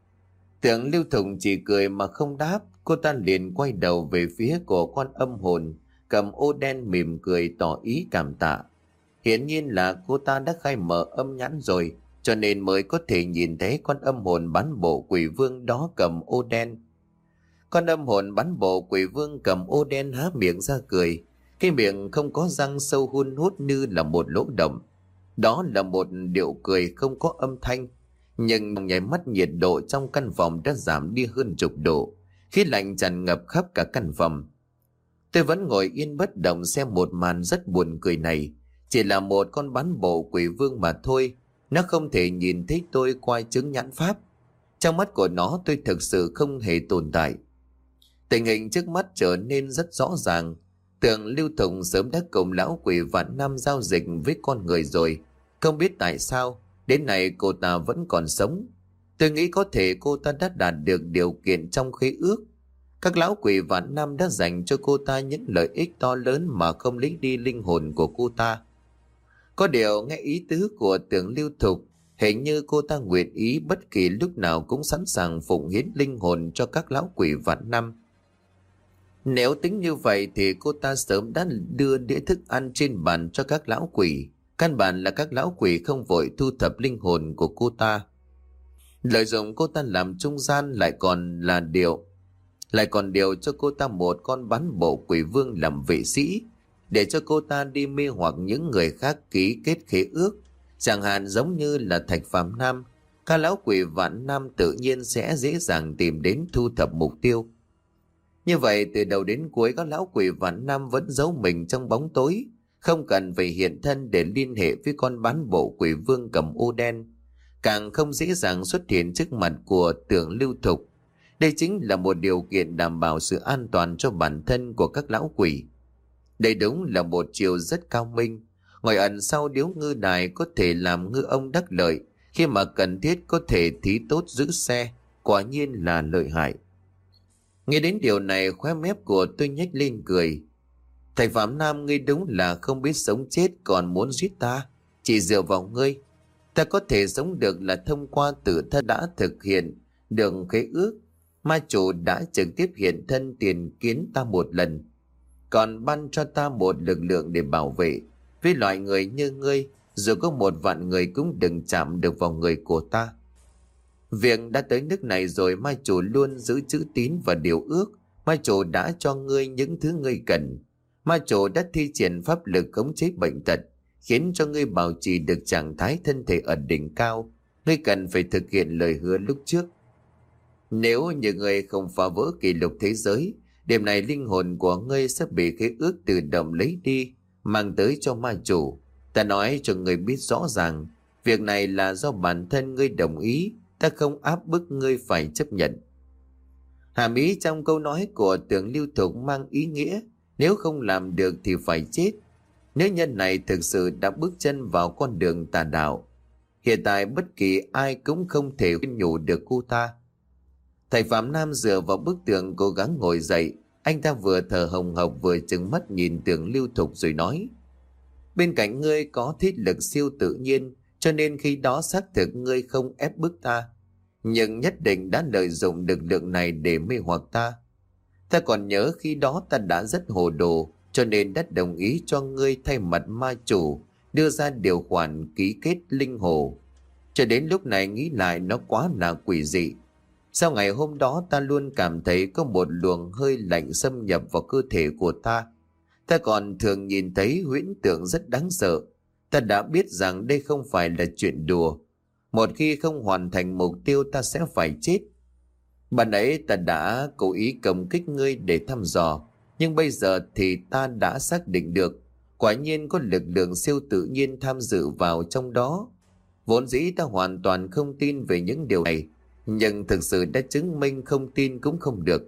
Tưởng Lưu Thục chỉ cười mà không đáp. Cô ta liền quay đầu về phía của con âm hồn cầm ô đen mỉm cười tỏ ý cảm tạ. Hiển nhiên là cô ta đã khai mở âm nhãn rồi, cho nên mới có thể nhìn thấy con âm hồn bán bộ quỷ vương đó cầm ô đen. Con âm hồn bán bộ quỷ vương cầm ô đen há miệng ra cười. Cái miệng không có răng sâu hun hút như là một lỗ động. Đó là một điệu cười không có âm thanh. Nhưng nháy mắt nhiệt độ trong căn phòng đã giảm đi hơn chục độ. Khí lạnh tràn ngập khắp cả căn phòng. Tôi vẫn ngồi yên bất động xem một màn rất buồn cười này. Chỉ là một con bán bộ quỷ vương mà thôi. Nó không thể nhìn thấy tôi qua chứng nhãn pháp. Trong mắt của nó tôi thực sự không hề tồn tại. Tình hình trước mắt trở nên rất rõ ràng. Tưởng Lưu Thục sớm đã cùng lão quỷ vạn năm giao dịch với con người rồi. Không biết tại sao đến nay cô ta vẫn còn sống. Tôi nghĩ có thể cô ta đã đạt được điều kiện trong khế ước. Các lão quỷ vạn năm đã dành cho cô ta những lợi ích to lớn mà không lấy đi linh hồn của cô ta. Có điều nghe ý tứ của Tưởng Lưu Thục, hình như cô ta nguyện ý bất kỳ lúc nào cũng sẵn sàng phụng hiến linh hồn cho các lão quỷ vạn năm. Nếu tính như vậy thì cô ta sớm đã đưa đĩa thức ăn trên bàn cho các lão quỷ. Căn bản là các lão quỷ không vội thu thập linh hồn của cô ta. Lợi dụng cô ta làm trung gian lại còn là điều lại còn điều cho cô ta một con bán bộ quỷ vương làm vệ sĩ, để cho cô ta đi mê hoặc những người khác ký kết khế ước. Chẳng hạn giống như là Thạch Phàm Nam, các lão quỷ Vạn Nam tự nhiên sẽ dễ dàng tìm đến thu thập mục tiêu. Như vậy từ đầu đến cuối các lão quỷ Vạn Nam vẫn giấu mình trong bóng tối, không cần phải hiện thân để liên hệ với con bán bộ quỷ vương cầm ô đen, càng không dễ dàng xuất hiện trước mặt của Tưởng Lưu Thục. Đây chính là một điều kiện đảm bảo sự an toàn cho bản thân của các lão quỷ. Đây đúng là một chiều rất cao minh. Ngồi ẩn sau điếu ngư đài có thể làm ngư ông đắc lợi, khi mà cần thiết có thể thí tốt giữ xe, quả nhiên là lợi hại. Nghe đến điều này, khóe mép của tôi nhếch lên cười. Thầy Phạm Nam, ngươi đúng là không biết sống chết còn muốn giết ta. Chỉ dựa vào ngươi, ta có thể sống được là thông qua tự thân đã thực hiện được khế ước. Ma chủ đã trực tiếp hiện thân tiền kiến ta một lần, còn ban cho ta một lực lượng để bảo vệ. Với loại người như ngươi, dù có một vạn người cũng đừng chạm được vào người của ta. Việc đã tới nước này rồi, ma chủ luôn giữ chữ tín và điều ước. Ma chủ đã cho ngươi những thứ ngươi cần. Ma chủ đã thi triển pháp lực khống chế bệnh tật, khiến cho ngươi bảo trì được trạng thái thân thể ở đỉnh cao. Ngươi cần phải thực hiện lời hứa lúc trước. Nếu như ngươi không phá vỡ kỷ lục thế giới, đêm này linh hồn của ngươi sẽ bị khế ước tự động lấy đi, mang tới cho ma chủ. Ta nói cho ngươi biết rõ ràng, việc này là do bản thân ngươi đồng ý, ta không áp bức ngươi phải chấp nhận. Hàm ý trong câu nói của Tưởng Lưu Thục mang ý nghĩa, nếu không làm được thì phải chết. Nữ nhân này thực sự đã bước chân vào con đường tà đạo. Hiện tại bất kỳ ai cũng không thể khuyên nhủ được cô ta. Thầy Phạm Nam dựa vào bức tường cố gắng ngồi dậy. Anh ta vừa thở hồng hộc vừa trừng mắt nhìn Tưởng Lưu Thục rồi nói: bên cạnh ngươi có thiết lực siêu tự nhiên, cho nên khi đó xác thực ngươi không ép bức ta, nhưng nhất định đã lợi dụng lực lượng này để mê hoặc ta. Ta còn nhớ khi đó ta đã rất hồ đồ, cho nên đã đồng ý cho ngươi thay mặt ma chủ đưa ra điều khoản ký kết linh hồ. Cho đến lúc này nghĩ lại nó quá là quỷ dị. Sau ngày hôm đó ta luôn cảm thấy có một luồng hơi lạnh xâm nhập vào cơ thể của ta. Ta còn thường nhìn thấy huyễn tượng rất đáng sợ. Ta đã biết rằng đây không phải là chuyện đùa. Một khi không hoàn thành mục tiêu ta sẽ phải chết. Ban ấy ta đã cố ý công kích ngươi để thăm dò, nhưng bây giờ thì ta đã xác định được, quả nhiên có lực lượng siêu tự nhiên tham dự vào trong đó. Vốn dĩ ta hoàn toàn không tin về những điều này, nhưng thực sự đã chứng minh không tin cũng không được.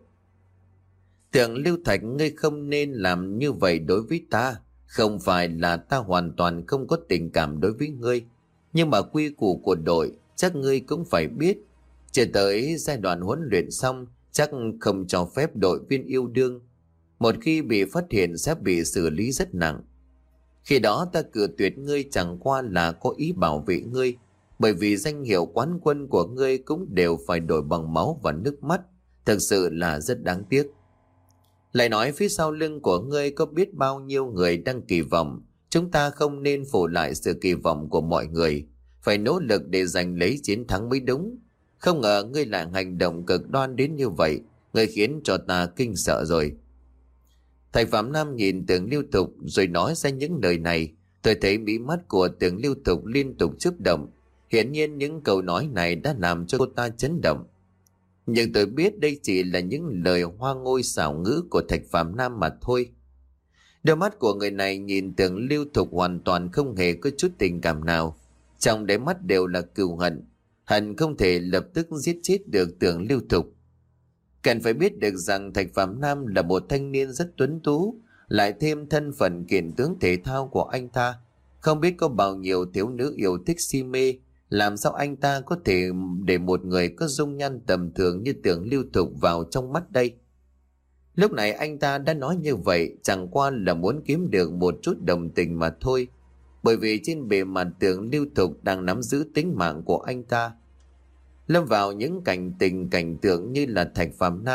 Tưởng Lưu Thạch, ngươi không nên làm như vậy đối với ta. Không phải là ta hoàn toàn không có tình cảm đối với ngươi, nhưng mà quy củ của đội chắc ngươi cũng phải biết. Chờ tới giai đoạn huấn luyện xong, chắc không cho phép đội viên yêu đương. Một khi bị phát hiện sẽ bị xử lý rất nặng. Khi đó ta cự tuyệt ngươi chẳng qua là có ý bảo vệ ngươi, bởi vì danh hiệu quán quân của ngươi cũng đều phải đổi bằng máu và nước mắt. Thực sự là rất đáng tiếc. Lại nói phía sau lưng của ngươi có biết bao nhiêu người đang kỳ vọng. Chúng ta không nên phủ lại sự kỳ vọng của mọi người, phải nỗ lực để giành lấy chiến thắng mới đúng. Không ngờ ngươi lại hành động cực đoan đến như vậy, ngươi khiến cho ta kinh sợ rồi. Thầy Phạm Nam nhìn Tưởng Lưu Thục rồi nói ra những lời này. Tôi thấy mí mắt của Tưởng Lưu Thục liên tục chớp động. Hiển nhiên những câu nói này đã làm cho cô ta chấn động. Nhưng tôi biết đây chỉ là những lời hoa ngôi xảo ngữ của Thạch Phạm Nam mà thôi. Đôi mắt của người này nhìn Tưởng Lưu Thục hoàn toàn không hề có chút tình cảm nào. Trong đáy mắt đều là cừu hận. Hận không thể lập tức giết chết được Tưởng Lưu Thục. Cần phải biết được rằng Thạch Phạm Nam là một thanh niên rất tuấn tú, lại thêm thân phận kiện tướng thể thao của anh ta. Không biết có bao nhiêu thiếu nữ yêu thích si mê, làm sao anh ta có thể để một người có dung nhan tầm thường như Tưởng Lưu Thục vào trong mắt đây. Lúc này anh ta đã nói như vậy chẳng qua là muốn kiếm được một chút đồng tình mà thôi. Bởi vì trên bề mặt Tưởng Lưu Thục đang nắm giữ tính mạng của anh ta. Lâm vào những cảnh tình cảnh tượng như là Thạch Phạm Nam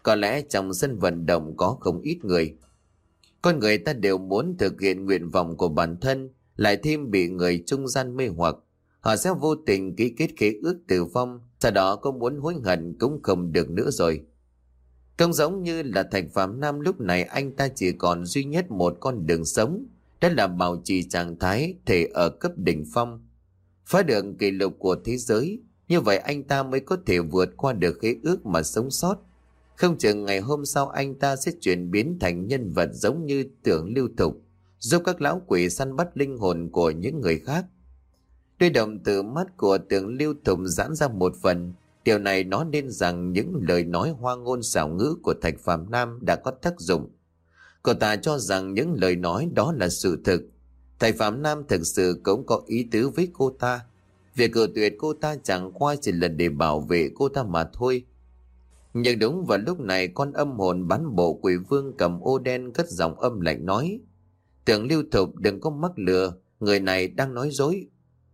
Có lẽ trong sân vận động có không ít người. Con người ta đều muốn thực hiện nguyện vọng của bản thân, lại thêm bị người trung gian mê hoặc. Họ sẽ vô tình ký kết khế ước tử vong, sau đó có muốn hối hận cũng không được nữa rồi. Không giống như là Thạch Phạm Nam, lúc này anh ta chỉ còn duy nhất một con đường sống, đó là bảo trì trạng thái thể ở cấp đỉnh phong, phá được kỷ lục của thế giới. Như vậy anh ta mới có thể vượt qua được khế ước mà sống sót. Không chừng ngày hôm sau anh ta sẽ chuyển biến thành nhân vật giống như Tưởng Lưu Thục, giúp các lão quỷ săn bắt linh hồn của những người khác. Đôi đồng từ mắt của Tưởng Lưu Thục giãn ra một phần. Điều này nói nên rằng những lời nói hoa ngôn xảo ngữ của Thạch Phạm Nam đã có tác dụng. Cô ta cho rằng những lời nói đó là sự thực. Thạch Phạm Nam thực sự cũng có ý tứ với cô ta. Việc cự tuyệt cô ta chẳng qua chỉ là để bảo vệ cô ta mà thôi. Nhưng đúng vào lúc này, con âm hồn bán bộ quỷ vương cầm ô đen cất giọng âm lạnh nói: Tưởng Lưu Thục, đừng có mắc lừa, người này đang nói dối.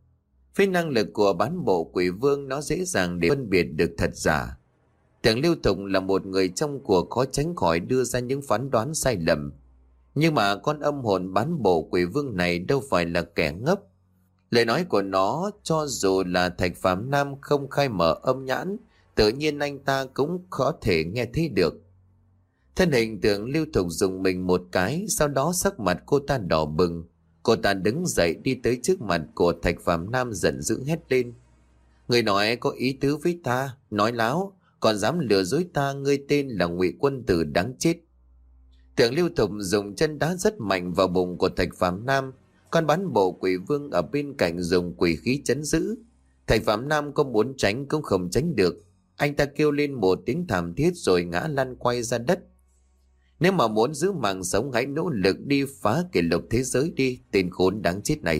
Với năng lực của bán bộ quỷ vương, nó dễ dàng để phân biệt được thật giả. Tưởng Lưu Thục là một người trong cuộc, khó tránh khỏi đưa ra những phán đoán sai lầm. Nhưng mà con âm hồn bán bộ quỷ vương này đâu phải là kẻ ngốc. Lời nói của nó, cho dù là Thạch Phạm Nam không khai mở âm nhãn, tự nhiên anh ta cũng có thể nghe thấy được. Thân hình Tưởng Lưu Thục dùng mình một cái, sau đó sắc mặt cô ta đỏ bừng. Cô ta đứng dậy đi tới trước mặt của Thạch Phạm Nam, giận dữ hét lên: Người nói có ý tứ với ta, nói láo, còn dám lừa dối ta, ngươi tên là Ngụy Quân Tử đáng chết. Tưởng Lưu Thục dùng chân đá rất mạnh vào bụng của Thạch Phạm Nam. Con bán bộ quỷ vương ở bên cạnh dùng quỷ khí chấn giữ. Thạch Phạm Nam có muốn tránh cũng không tránh được. Anh ta kêu lên một tiếng thảm thiết rồi ngã lăn quay ra đất. Nếu mà muốn giữ mạng sống, hãy nỗ lực đi phá kỷ lục thế giới đi, tên khốn đáng chết này.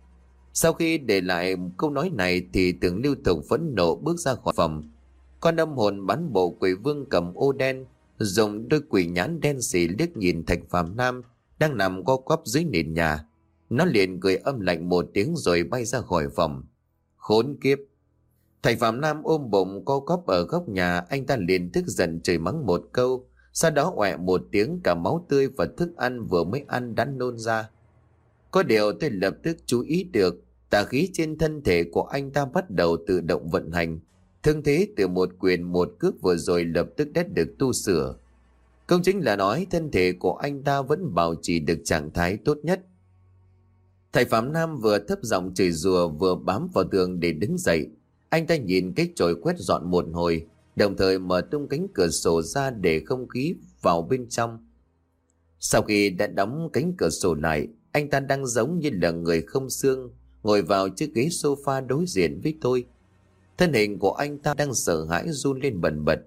Sau khi để lại câu nói này thì Tưởng Lưu Thục phẫn nộ bước ra khỏi phòng. Con âm hồn bán bộ quỷ vương cầm ô đen, dùng đôi quỷ nhãn đen xì liếc nhìn Thạch Phạm Nam đang nằm co quắp dưới nền nhà. Nó liền cười âm lạnh một tiếng rồi bay ra khỏi phòng. Khốn kiếp! Thạch Phạm Nam ôm bụng co quắp ở góc nhà. Anh ta liền tức giận chửi mắng một câu, sau đó oẹ một tiếng, cả máu tươi và thức ăn vừa mới ăn đã nôn ra. Có điều tôi lập tức chú ý được, tà khí trên thân thể của anh ta bắt đầu tự động vận hành. Thương thế từ một quyền một cước vừa rồi lập tức đã được tu sửa. Công chính là nói thân thể của anh ta vẫn bảo trì được trạng thái tốt nhất. Thạch Phạm Nam vừa thấp giọng chửi rủa vừa bám vào tường để đứng dậy. Anh ta nhìn cái chổi quét dọn một hồi, đồng thời mở tung cánh cửa sổ ra để không khí vào bên trong. Sau khi đã đóng cánh cửa sổ lại, anh ta đang giống như là người không xương, ngồi vào chiếc ghế sofa đối diện với tôi. Thân hình của anh ta đang sợ hãi run lên bần bật.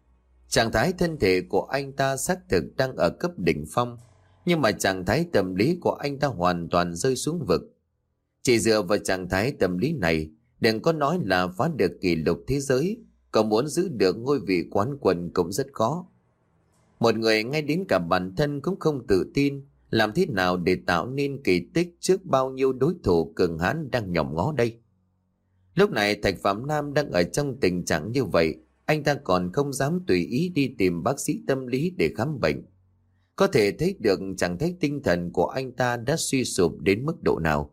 Trạng thái thân thể của anh ta xác thực đang ở cấp đỉnh phong, nhưng mà trạng thái tâm lý của anh ta hoàn toàn rơi xuống vực. Chỉ dựa vào trạng thái tâm lý này, đừng có nói là phá được kỷ lục thế giới, còn muốn giữ được ngôi vị quán quân cũng rất khó. Một người ngay đến cả bản thân cũng không tự tin, làm thế nào để tạo nên kỳ tích trước bao nhiêu đối thủ cường hãn đang nhòm ngó đây? Lúc này Thạch Phạm Nam đang ở trong tình trạng như vậy, anh ta còn không dám tùy ý đi tìm bác sĩ tâm lý để khám bệnh. Có thể thấy được trạng thái tinh thần của anh ta đã suy sụp đến mức độ nào.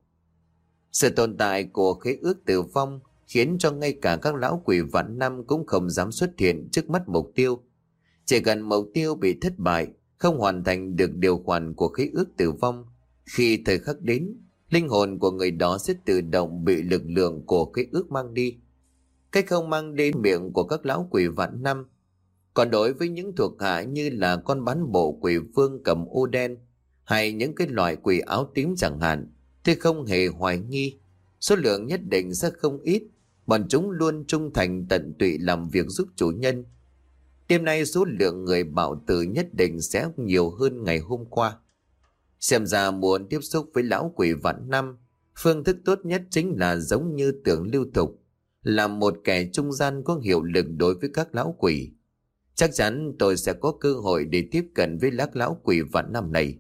Sự tồn tại của khế ước tử vong khiến cho ngay cả các lão quỷ vạn năm cũng không dám xuất hiện trước mắt mục tiêu. Chỉ cần mục tiêu bị thất bại, không hoàn thành được điều khoản của khế ước tử vong, khi thời khắc đến, linh hồn của người đó sẽ tự động bị lực lượng của khế ước mang đi. Cách không mang đến miệng của các lão quỷ vạn năm. Còn đối với những thuộc hạ như là con bán bộ quỷ vương cầm ô đen hay những cái loại quỷ áo tím chẳng hạn, thì không hề hoài nghi, số lượng nhất định sẽ không ít. Bọn chúng luôn trung thành tận tụy làm việc giúp chủ nhân. Đêm nay số lượng người bạo tử nhất định sẽ nhiều hơn ngày hôm qua. Xem ra muốn tiếp xúc với lão quỷ vạn năm, phương thức tốt nhất chính là giống như Tưởng Lưu Thục, là một kẻ trung gian có hiệu lực đối với các lão quỷ. Chắc chắn tôi sẽ có cơ hội để tiếp cận với các lão quỷ vạn năm này.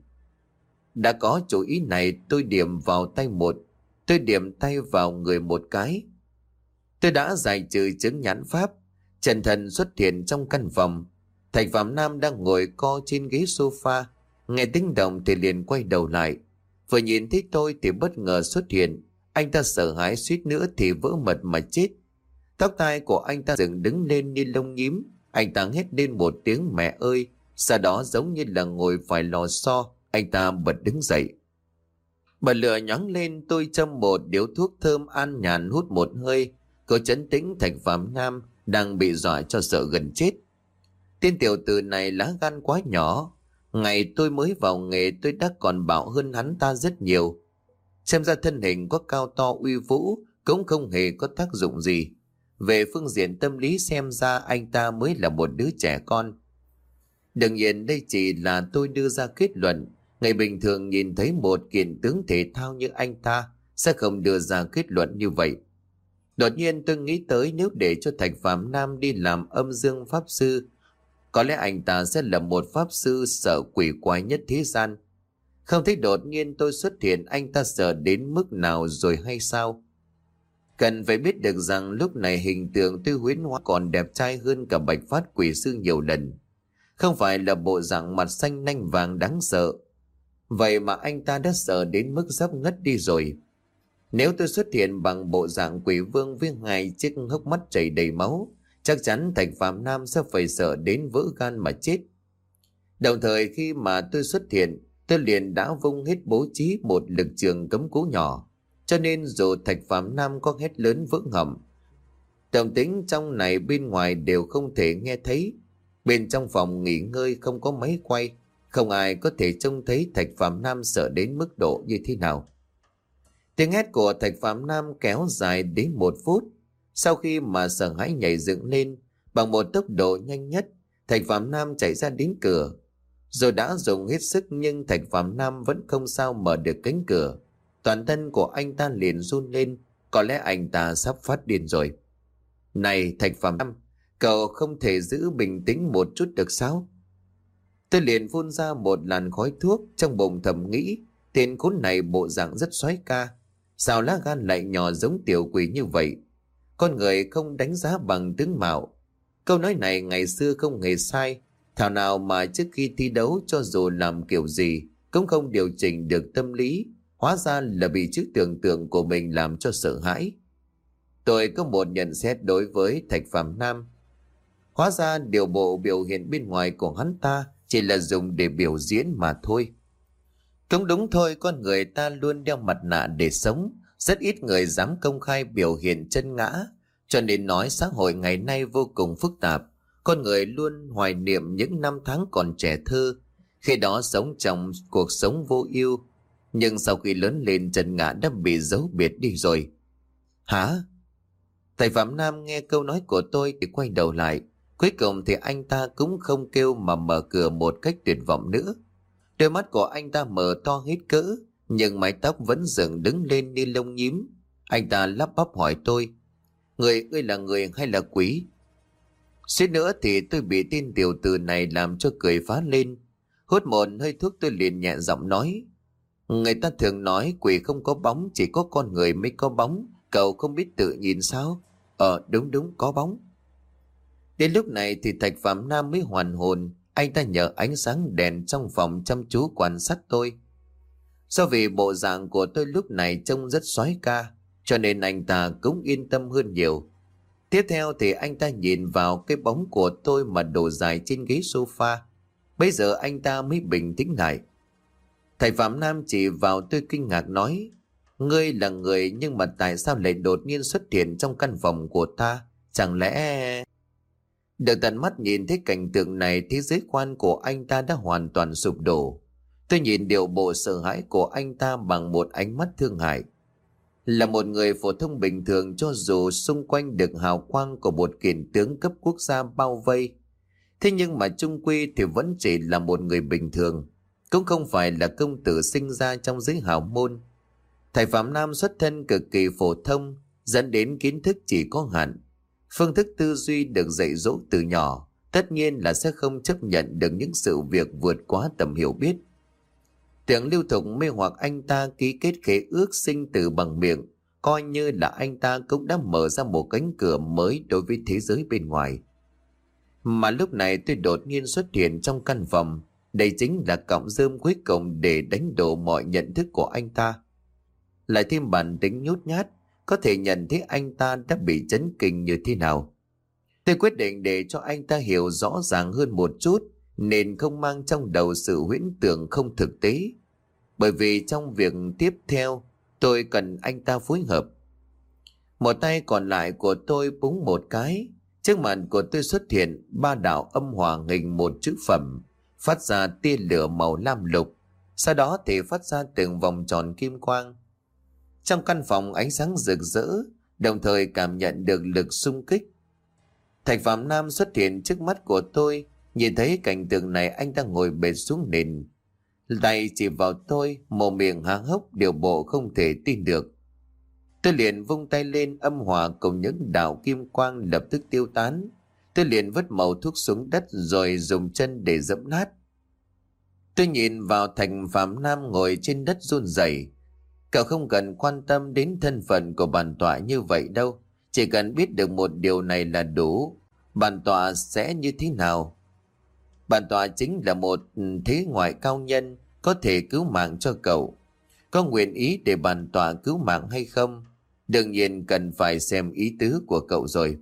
Đã có chủ ý này, tôi điểm vào tay một, tôi điểm tay vào người một cái. Tôi đã giải trừ chứng nhãn pháp, chân thần xuất hiện trong căn phòng. Thạch Phạm Nam đang ngồi co trên ghế sofa, nghe tiếng động thì liền quay đầu lại. Vừa nhìn thấy tôi thì bất ngờ xuất hiện. Anh ta sợ hãi suýt nữa thì vỡ mật mà chết. Tóc tai của anh ta dựng đứng lên như lông nhím. Anh ta hét lên một tiếng mẹ ơi. Sau đó giống như là ngồi phải lò xo, anh ta bật đứng dậy. Bật lửa nhóng lên, tôi châm một điếu thuốc thơm an nhàn hút một hơi. Cố trấn tĩnh Thạch Phạm Nam đang bị dọa cho sợ gần chết. Tên tiểu tử này lá gan quá nhỏ. Ngày tôi mới vào nghề tôi đã còn bảo hơn hắn ta rất nhiều. Xem ra thân hình có cao to uy vũ cũng không hề có tác dụng gì. Về phương diện tâm lý xem ra anh ta mới là một đứa trẻ con. Đương nhiên đây chỉ là tôi đưa ra kết luận. Ngày bình thường nhìn thấy một kiện tướng thể thao như anh ta sẽ không đưa ra kết luận như vậy. Đột nhiên tôi nghĩ tới nếu để cho Thạch Phạm Nam đi làm âm dương pháp sư, có lẽ anh ta sẽ là một pháp sư sợ quỷ quái nhất thế gian. Không thấy đột nhiên tôi xuất hiện anh ta sợ đến mức nào rồi hay sao? Cần phải biết được rằng lúc này hình tượng tôi huyễn hóa còn đẹp trai hơn cả Bạch Phát quỷ sư nhiều lần. Không phải là bộ dạng mặt xanh nanh vàng đáng sợ. Vậy mà anh ta đã sợ đến mức sắp ngất đi rồi. Nếu tôi xuất hiện bằng bộ dạng quỷ vương với hai chiếc hốc mắt chảy đầy máu, chắc chắn Thạch Phạm Nam sẽ phải sợ đến vỡ gan mà chết. Đồng thời khi mà tôi xuất hiện, tôi liền đã vung hết bố trí một lực trường cấm cố nhỏ. Cho nên dù Thạch Phạm Nam có hét lớn vỡ ngầm, động tĩnh trong này bên ngoài đều không thể nghe thấy. Bên trong phòng nghỉ ngơi không có máy quay, không ai có thể trông thấy Thạch Phạm Nam sợ đến mức độ như thế nào. Tiếng hét của Thạch Phạm Nam kéo dài đến một phút. Sau khi mà sợ hãi nhảy dựng lên, bằng một tốc độ nhanh nhất, Thạch Phạm Nam chạy ra đến cửa. Rồi đã dùng hết sức nhưng Thạch Phạm Nam vẫn không sao mở được cánh cửa. Toàn thân của anh ta liền run lên, có lẽ anh ta sắp phát điên rồi. Này Thạch Phạm Nam, cậu không thể giữ bình tĩnh một chút được sao? Tôi liền phun ra một làn khói thuốc, trong bụng thầm nghĩ, tên khốn này bộ dạng rất soái ca. Sao lá gan lại nhỏ giống tiểu quỷ như vậy? Con người không đánh giá bằng tướng mạo. Câu nói này ngày xưa không hề sai. Thảo nào mà trước khi thi đấu cho dù làm kiểu gì cũng không điều chỉnh được tâm lý. Hóa ra là bị chữ tưởng tượng của mình làm cho sợ hãi. Tôi có một nhận xét đối với Thạch Phạm Nam. Hóa ra điều bộ biểu hiện bên ngoài của hắn ta chỉ là dùng để biểu diễn mà thôi. Cũng đúng thôi, con người ta luôn đeo mặt nạ để sống. Rất ít người dám công khai biểu hiện chân ngã. Cho nên nói xã hội ngày nay vô cùng phức tạp. Con người luôn hoài niệm những năm tháng còn trẻ thơ, khi đó sống trong cuộc sống vô ưu. Nhưng sau khi lớn lên chân ngã đã bị giấu biệt đi rồi. Hả? Thầy Phạm Nam nghe câu nói của tôi thì quay đầu lại. Cuối cùng thì anh ta cũng không kêu mà mở cửa một cách tuyệt vọng nữa. Đôi mắt của anh ta mở to hết cỡ, nhưng mái tóc vẫn dựng đứng lên như lông nhím. Anh ta lắp bắp hỏi tôi, Người ơi là người hay là quỷ? Suýt nữa thì tôi bị tên tiểu tử này làm cho cười phá lên. Hút một hơi thuốc tôi liền nhẹ giọng nói, người ta thường nói quỷ không có bóng, chỉ có con người mới có bóng. Cậu không biết tự nhìn sao? Ờ đúng đúng có bóng. Đến lúc này thì Thạch Phạm Nam mới hoàn hồn. Anh ta nhờ ánh sáng đèn trong phòng chăm chú quan sát tôi. Do vì bộ dạng của tôi lúc này trông rất soái ca, cho nên anh ta cũng yên tâm hơn nhiều. Tiếp theo thì anh ta nhìn vào cái bóng của tôi mà đổ dài trên ghế sofa. Bây giờ anh ta mới bình tĩnh lại. Thầy Phạm Nam chỉ vào tôi kinh ngạc nói, ngươi là người nhưng mà tại sao lại đột nhiên xuất hiện trong căn phòng của ta? Chẳng lẽ... Được tận mắt nhìn thấy cảnh tượng này, thế giới quan của anh ta đã hoàn toàn sụp đổ. Tôi nhìn điệu bộ sợ hãi của anh ta bằng một ánh mắt thương hại. Là một người phổ thông bình thường, cho dù xung quanh được hào quang của một kiện tướng cấp quốc gia bao vây, thế nhưng mà chung quy thì vẫn chỉ là một người bình thường, cũng không phải là công tử sinh ra trong giới hào môn. Thầy Phạm Nam xuất thân cực kỳ phổ thông, dẫn đến kiến thức chỉ có hạn. Phương thức tư duy được dạy dỗ từ nhỏ, tất nhiên là sẽ không chấp nhận được những sự việc vượt quá tầm hiểu biết. Tưởng Lưu Thục mê hoặc anh ta ký kết khế ước sinh tử bằng miệng, coi như là anh ta cũng đã mở ra một cánh cửa mới đối với thế giới bên ngoài. Mà lúc này tôi đột nhiên xuất hiện trong căn phòng. Đây chính là cọng rơm cuối cùng để đánh đổ mọi nhận thức của anh ta. Lại thêm bản tính nhút nhát, có thể nhận thấy anh ta đã bị chấn kinh như thế nào. Tôi quyết định để cho anh ta hiểu rõ ràng hơn một chút, nên không mang trong đầu sự huyễn tưởng không thực tế. Bởi vì trong việc tiếp theo, tôi cần anh ta phối hợp. Một tay còn lại của tôi búng một cái, trước mặt của tôi xuất hiện ba đạo âm hòa hình một chữ phẩm, phát ra tia lửa màu lam lục, sau đó thì phát ra từng vòng tròn kim quang. Trong căn phòng ánh sáng rực rỡ, đồng thời cảm nhận được lực xung kích. Thạch Phạm Nam xuất hiện trước mắt của tôi, nhìn thấy cảnh tượng này anh ta ngồi bệt xuống nền. Tay chỉ vào tôi, mồm miệng há hốc điều bộ không thể tin được. Tôi liền vung tay lên, âm hòa cùng những đạo kim quang lập tức tiêu tán. Tôi liền vứt mẩu thuốc xuống đất rồi dùng chân để dẫm nát. Tôi nhìn vào Thạch Phạm Nam ngồi trên đất run rẩy. Cậu không cần quan tâm đến thân phận của bản tọa như vậy đâu. Chỉ cần biết được một điều này là đủ. Bản tọa sẽ như thế nào? Bản tọa chính là một thế ngoại cao nhân, có thể cứu mạng cho cậu. Có nguyện ý để bản tọa cứu mạng hay không? Đương nhiên cần phải xem ý tứ của cậu rồi.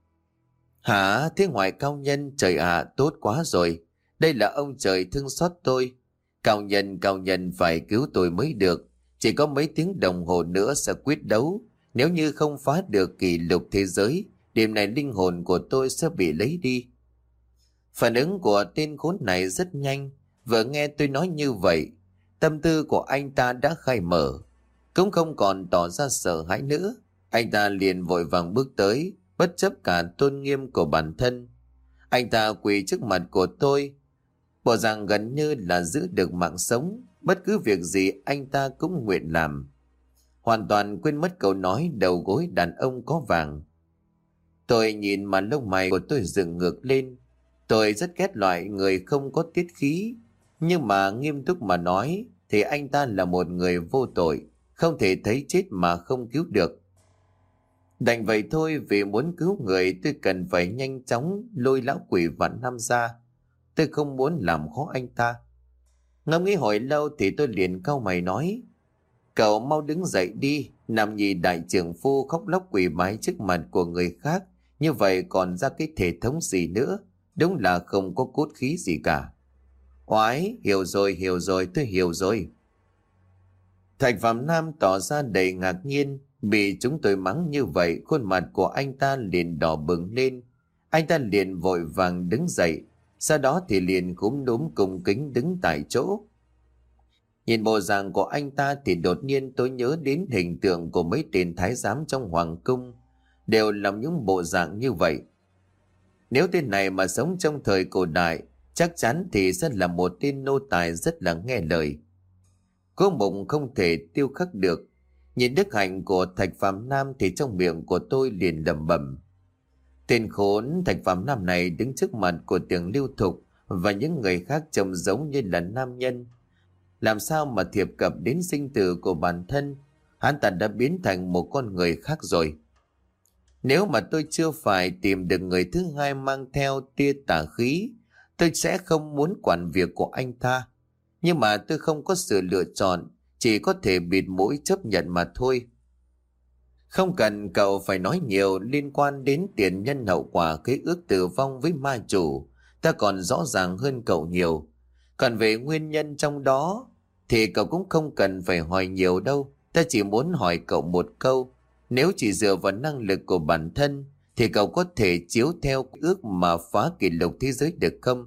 Hả? Thế ngoại cao nhân? Trời ạ, tốt quá rồi. Đây là ông trời thương xót tôi. Cao nhân, cao nhân phải cứu tôi mới được. Chỉ có mấy tiếng đồng hồ nữa sẽ quyết đấu. Nếu như không phá được kỷ lục thế giới, đêm này linh hồn của tôi sẽ bị lấy đi. Phản ứng của tên khốn này rất nhanh. Vừa nghe tôi nói như vậy, tâm tư của anh ta đã khai mở, cũng không còn tỏ ra sợ hãi nữa. Anh ta liền vội vàng bước tới, bất chấp cả tôn nghiêm của bản thân. Anh ta quỳ trước mặt của tôi, bộ dạng gần như là giữ được mạng sống. Bất cứ việc gì anh ta cũng nguyện làm, hoàn toàn quên mất câu nói đầu gối đàn ông có vàng. Tôi nhìn mà lông mày của tôi dựng ngược lên. Tôi rất ghét loại người không có tiết khí. Nhưng mà nghiêm túc mà nói thì anh ta là một người vô tội, không thể thấy chết mà không cứu được. Đành vậy thôi, vì muốn cứu người tôi cần phải nhanh chóng lôi lão quỷ vạn năm ra. Tôi không muốn làm khó anh ta. Ngẫm nghĩ hồi lâu thì tôi liền cau mày nói: Cậu mau đứng dậy đi. Nam nhi đại trưởng phu khóc lóc quỳ bái trước mặt của người khác, như vậy còn ra cái thể thống gì nữa? Đúng là không có cốt khí gì cả. Oái, hiểu rồi, hiểu rồi, tôi hiểu rồi. Thạch Phạm Nam tỏ ra đầy ngạc nhiên. Bị chúng tôi mắng như vậy, khuôn mặt của anh ta liền đỏ bừng lên. Anh ta liền vội vàng đứng dậy, sau đó thì liền cúm núm cung kính đứng tại chỗ. Nhìn bộ dạng của anh ta thì đột nhiên tôi nhớ đến hình tượng của mấy tên thái giám trong hoàng cung, đều làm những bộ dạng như vậy. Nếu tên này mà sống trong thời cổ đại, chắc chắn thì sẽ là một tên nô tài rất là nghe lời. Cố Mộng không thể tiêu khắc được. Nhìn đức hạnh của Thạch Phạm Nam thì trong miệng của tôi liền lẩm bẩm: Tên khốn Thạch Phạm Nam này đứng trước mặt của Tưởng Lưu Thục và những người khác trông giống như là nam nhân. Làm sao mà thiệp cập đến sinh tử của bản thân? Hắn ta đã biến thành một con người khác rồi. Nếu mà tôi chưa phải tìm được người thứ hai mang theo tia tà khí, tôi sẽ không muốn quản việc của anh ta. Nhưng mà tôi không có sự lựa chọn, chỉ có thể bịt mũi chấp nhận mà thôi. Không cần cậu phải nói nhiều liên quan đến tiền nhân hậu quả cái ước tử vong với ma chủ, ta còn rõ ràng hơn cậu nhiều. Còn về nguyên nhân trong đó thì cậu cũng không cần phải hỏi nhiều đâu. Ta chỉ muốn hỏi cậu một câu: nếu chỉ dựa vào năng lực của bản thân thì cậu có thể chiếu theo ước mà phá kỷ lục thế giới được không?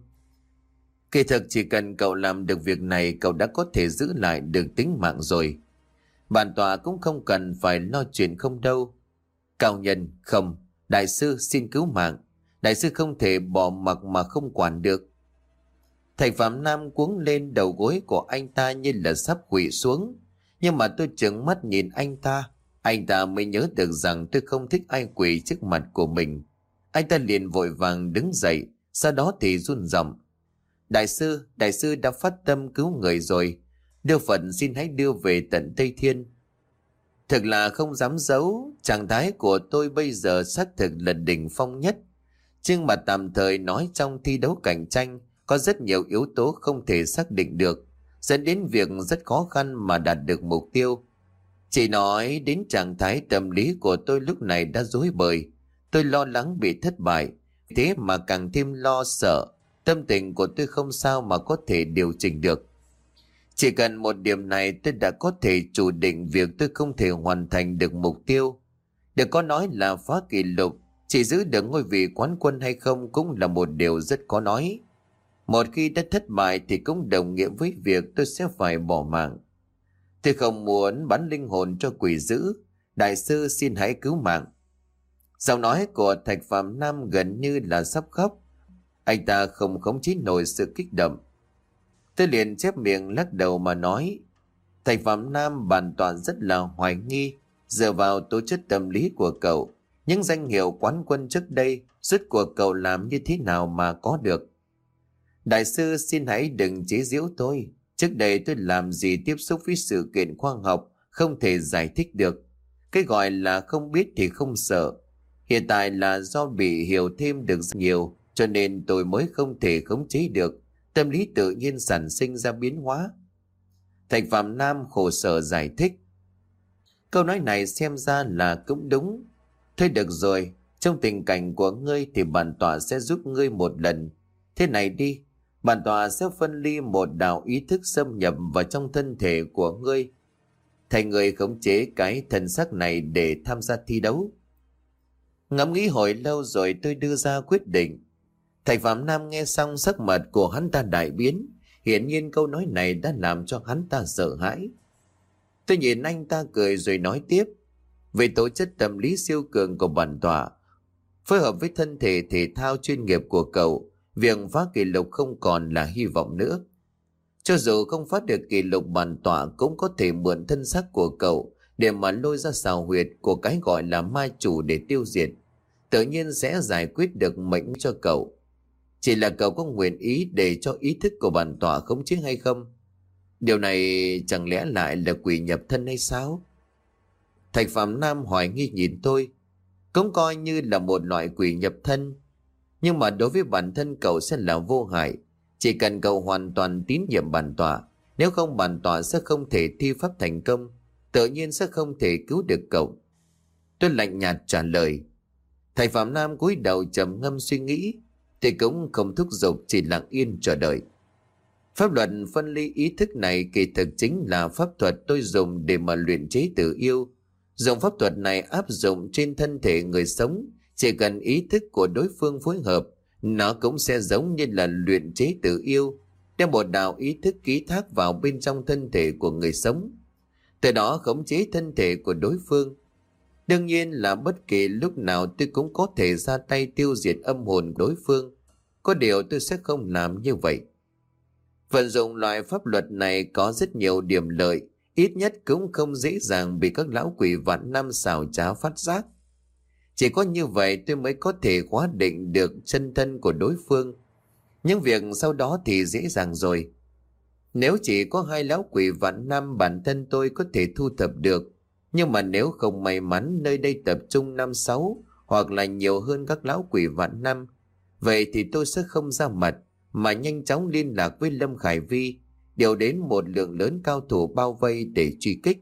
Kỳ thực chỉ cần cậu làm được việc này, cậu đã có thể giữ lại được tính mạng rồi. Bản tọa cũng không cần phải lo chuyện không đâu. Cao nhân, không. Đại sư xin cứu mạng. Đại sư không thể bỏ mặc mà không quản được. Thạch Phạm Nam cuống lên, đầu gối của anh ta như là sắp quỵ xuống. Nhưng mà tôi trợn mắt nhìn anh ta, anh ta mới nhớ được rằng tôi không thích ai quỳ trước mặt của mình. Anh ta liền vội vàng đứng dậy, sau đó thì run giọng: Đại sư, đại sư đã phát tâm cứu người rồi. Đưa Phật xin hãy đưa về tận Tây Thiên. Thực là không dám giấu, trạng thái của tôi bây giờ xác thực là đỉnh phong nhất. Nhưng mà tạm thời nói trong thi đấu cạnh tranh có rất nhiều yếu tố không thể xác định được, dẫn đến việc rất khó khăn mà đạt được mục tiêu. Chỉ nói đến trạng thái tâm lý của tôi lúc này đã rối bời. Tôi lo lắng bị thất bại, thế mà càng thêm lo sợ. Tâm tình của tôi không sao mà có thể điều chỉnh được. Chỉ cần một điểm này tôi đã có thể chủ định việc tôi không thể hoàn thành được mục tiêu. Đừng có nói là phá kỷ lục, chỉ giữ được ngôi vị quán quân hay không cũng là một điều rất khó nói. Một khi đã thất bại thì cũng đồng nghĩa với việc tôi sẽ phải bỏ mạng. Tôi không muốn bắn linh hồn cho quỷ dữ. Đại sư xin hãy cứu mạng. Giọng nói của Thạch Phạm Nam gần như là sắp khóc. Anh ta không khống chế nổi sự kích động. Tôi liền chép miệng lắc đầu mà nói, Thạch Phạm Nam bản toàn rất là hoài nghi. Dựa vào tố chất tâm lý của cậu, những danh hiệu quán quân trước đây rốt cuộc cậu làm như thế nào mà có được? Đại sư xin hãy đừng chế giễu tôi. Trước đây tôi làm gì tiếp xúc với sự kiện khoa học không thể giải thích được. Cái gọi là không biết thì không sợ. Hiện tại là do bị hiểu thêm được rất nhiều, cho nên tôi mới không thể khống chế được. Tâm lý tự nhiên sản sinh ra biến hóa. Thạch Phạm Nam khổ sở giải thích. Câu nói này xem ra là cũng đúng. Thôi được rồi, trong tình cảnh của ngươi thì bản tọa sẽ giúp ngươi một lần. Thế này đi, bản tọa sẽ phân ly một đạo ý thức xâm nhập vào trong thân thể của ngươi. Thầy ngươi khống chế cái thân xác này để tham gia thi đấu. Ngẫm nghĩ hồi lâu rồi tôi đưa ra quyết định. Thầy Phạm Nam nghe xong sắc mặt của hắn ta đại biến. Hiển nhiên câu nói này đã làm cho hắn ta sợ hãi. Tôi nhìn anh ta cười rồi nói tiếp. Về tố chất tâm lý siêu cường của bản tọa, phối hợp với thân thể thể thao chuyên nghiệp của cậu, việc phá kỷ lục không còn là hy vọng nữa. Cho dù không phá được kỷ lục, bản tọa cũng có thể mượn thân xác của cậu để mà lôi ra xào huyệt của cái gọi là ma chủ để tiêu diệt. Tự nhiên sẽ giải quyết được mệnh cho cậu. Chỉ là cậu có nguyện ý để cho ý thức của bản tọa khống chế hay không? Điều này chẳng lẽ lại là quỷ nhập thân hay sao? Thạch Phạm Nam hoài nghi nhìn tôi. Cũng coi như là một loại quỷ nhập thân. Nhưng mà đối với bản thân cậu sẽ là vô hại. Chỉ cần cậu hoàn toàn tín nhiệm bản tọa. Nếu không bản tọa sẽ không thể thi pháp thành công. Tự nhiên sẽ không thể cứu được cậu. Tôi lạnh nhạt trả lời. Thầy Phạm Nam cúi đầu trầm ngâm suy nghĩ. Thì cũng không thúc giục, chỉ lặng yên chờ đợi. Pháp luật phân ly ý thức này kỳ thực chính là pháp thuật tôi dùng để mà luyện chế tử yêu. Dùng pháp thuật này áp dụng trên thân thể người sống, chỉ cần ý thức của đối phương phối hợp, nó cũng sẽ giống như là luyện chế tử yêu, đem một đạo ý thức ký thác vào bên trong thân thể của người sống. Từ đó khống chế thân thể của đối phương. Đương nhiên là bất kỳ lúc nào tôi cũng có thể ra tay tiêu diệt âm hồn đối phương. Có điều tôi sẽ không làm như vậy. Vận dụng loại pháp luật này có rất nhiều điểm lợi, ít nhất cũng không dễ dàng bị các lão quỷ vạn năm xảo trá phát giác. Chỉ có như vậy tôi mới có thể khóa định được chân thân của đối phương. Những việc sau đó thì dễ dàng rồi. Nếu chỉ có hai lão quỷ vạn năm bản thân tôi có thể thu thập được. Nhưng mà nếu không may mắn nơi đây tập trung năm sáu hoặc là nhiều hơn các lão quỷ vạn năm, vậy thì tôi sẽ không ra mặt mà nhanh chóng liên lạc với Lâm Khải Vi, điều đến một lượng lớn cao thủ bao vây để truy kích.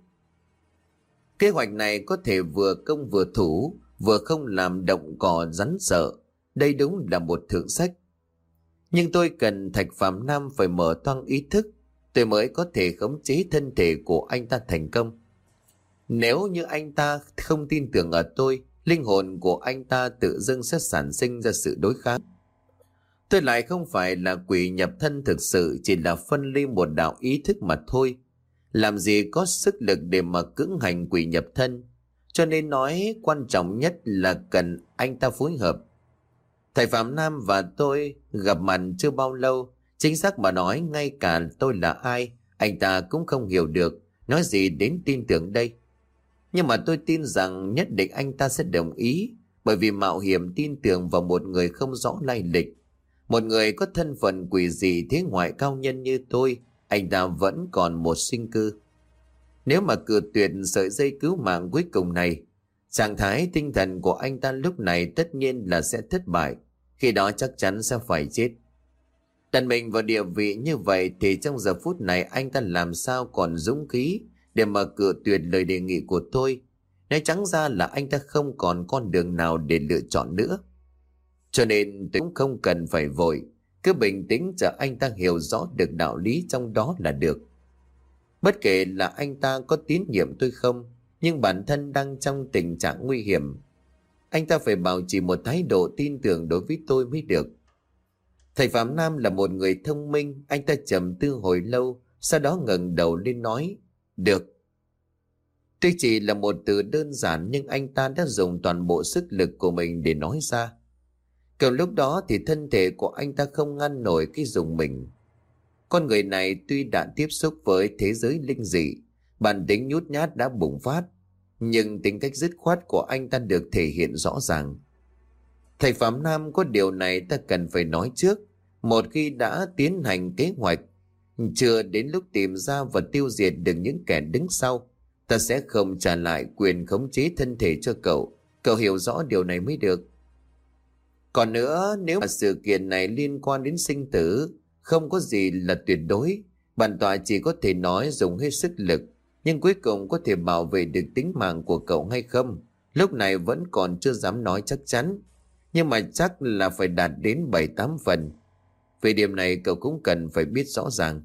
Kế hoạch này có thể vừa công vừa thủ, vừa không làm động cỏ rắn sợ. Đây đúng là một thượng sách. Nhưng tôi cần Thạch Phạm Nam phải mở toang ý thức, tôi mới có thể khống chế thân thể của anh ta thành công. Nếu như anh ta không tin tưởng ở tôi, linh hồn của anh ta tự dưng sẽ sản sinh ra sự đối kháng. Tôi lại không phải là quỷ nhập thân thực sự, chỉ là phân ly một đạo ý thức mà thôi. Làm gì có sức lực để mà cưỡng hành quỷ nhập thân. Cho nên nói quan trọng nhất là cần anh ta phối hợp. Thầy Phạm Nam và tôi gặp mặt chưa bao lâu. Chính xác mà nói, ngay cả tôi là ai, anh ta cũng không hiểu được. Nói gì đến tin tưởng đây. Nhưng mà tôi tin rằng nhất định anh ta sẽ đồng ý. Bởi vì mạo hiểm tin tưởng vào một người không rõ lai lịch, một người có thân phận quỷ dị thế ngoại cao nhân như tôi, anh ta vẫn còn một sinh cơ. Nếu mà cự tuyệt sợi dây cứu mạng cuối cùng này, trạng thái tinh thần của anh ta lúc này tất nhiên là sẽ thất bại. khi đó chắc chắn sẽ phải chết. Đặt mình vào địa vị như vậy thì trong giờ phút này anh ta làm sao còn dũng khí để mà cự tuyệt lời đề nghị của tôi. Nói trắng ra là anh ta không còn con đường nào để lựa chọn nữa. Cho nên tôi cũng không cần phải vội, cứ bình tĩnh chờ anh ta hiểu rõ được đạo lý trong đó là được. Bất kể là anh ta có tín nhiệm tôi không, nhưng bản thân đang trong tình trạng nguy hiểm. Anh ta phải bảo trì một thái độ tin tưởng đối với tôi mới được. Thầy Phạm Nam là một người thông minh, anh ta trầm tư hồi lâu, sau đó ngẩng đầu lên nói, được. Tuy chỉ là một từ đơn giản nhưng anh ta đã dùng toàn bộ sức lực của mình để nói ra. Cầm lúc đó thì thân thể của anh ta không ngăn nổi cái rùng mình. Con người này tuy đã tiếp xúc với thế giới linh dị, bản tính nhút nhát đã bùng phát, nhưng tính cách dứt khoát của anh ta được thể hiện rõ ràng. Thầy Phạm Nam có điều này ta cần phải nói trước. Một khi đã tiến hành kế hoạch, chưa đến lúc tìm ra và tiêu diệt được những kẻ đứng sau, ta sẽ không trả lại quyền khống chế thân thể cho cậu. Cậu hiểu rõ điều này mới được. Còn nữa, nếu mà sự kiện này liên quan đến sinh tử, không có gì là tuyệt đối. Bản tọa chỉ có thể nói dùng hết sức lực, nhưng cuối cùng có thể bảo vệ được tính mạng của cậu hay không, lúc này vẫn còn chưa dám nói chắc chắn. Nhưng mà chắc là phải đạt đến bảy tám phần. Về điểm này cậu cũng cần phải biết rõ ràng.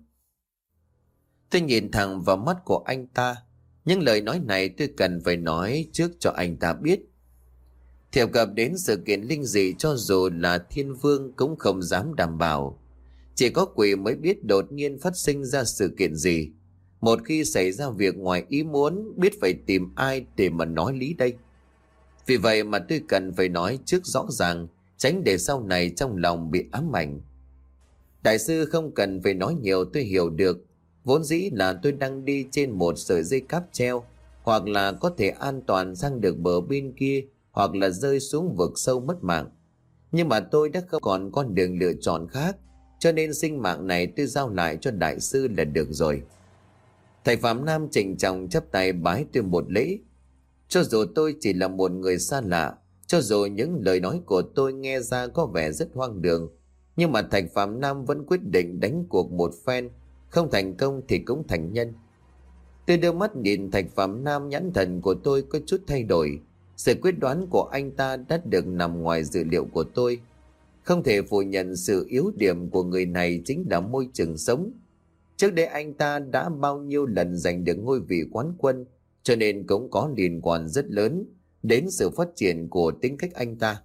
Tôi nhìn thẳng vào mắt của anh ta. Những lời nói này tôi cần phải nói trước cho anh ta biết. Thiệp cập đến sự kiện linh dị cho dù là thiên vương cũng không dám đảm bảo. Chỉ có quỷ mới biết đột nhiên phát sinh ra sự kiện gì. Một khi xảy ra việc ngoài ý muốn, biết phải tìm ai để mà nói lý đây. Vì vậy mà tôi cần phải nói trước rõ ràng, tránh để sau này trong lòng bị ám ảnh. Đại sư không cần phải nói nhiều, tôi hiểu được. Vốn dĩ là tôi đang đi trên một sợi dây cáp treo, hoặc là có thể an toàn sang được bờ bên kia, hoặc là rơi xuống vực sâu mất mạng. Nhưng mà tôi đã không còn con đường lựa chọn khác, cho nên sinh mạng này tôi giao lại cho đại sư là được rồi. Thầy Phạm Nam trịnh trọng chắp tay bái tôi một lễ. Cho dù tôi chỉ là một người xa lạ, cho dù những lời nói của tôi nghe ra có vẻ rất hoang đường, nhưng mà thầy Phạm Nam vẫn quyết định đánh cuộc một phen, không thành công thì cũng thành nhân. Tôi đưa mắt nhìn thầy Phạm Nam, nhãn thần của tôi có chút thay đổi. Sự quyết đoán của anh ta đã được nằm ngoài dự liệu của tôi. Không thể phủ nhận sự yếu điểm của người này chính là môi trường sống. Trước đây anh ta đã bao nhiêu lần giành được ngôi vị quán quân, cho nên cũng có liên quan rất lớn đến sự phát triển của tính cách anh ta.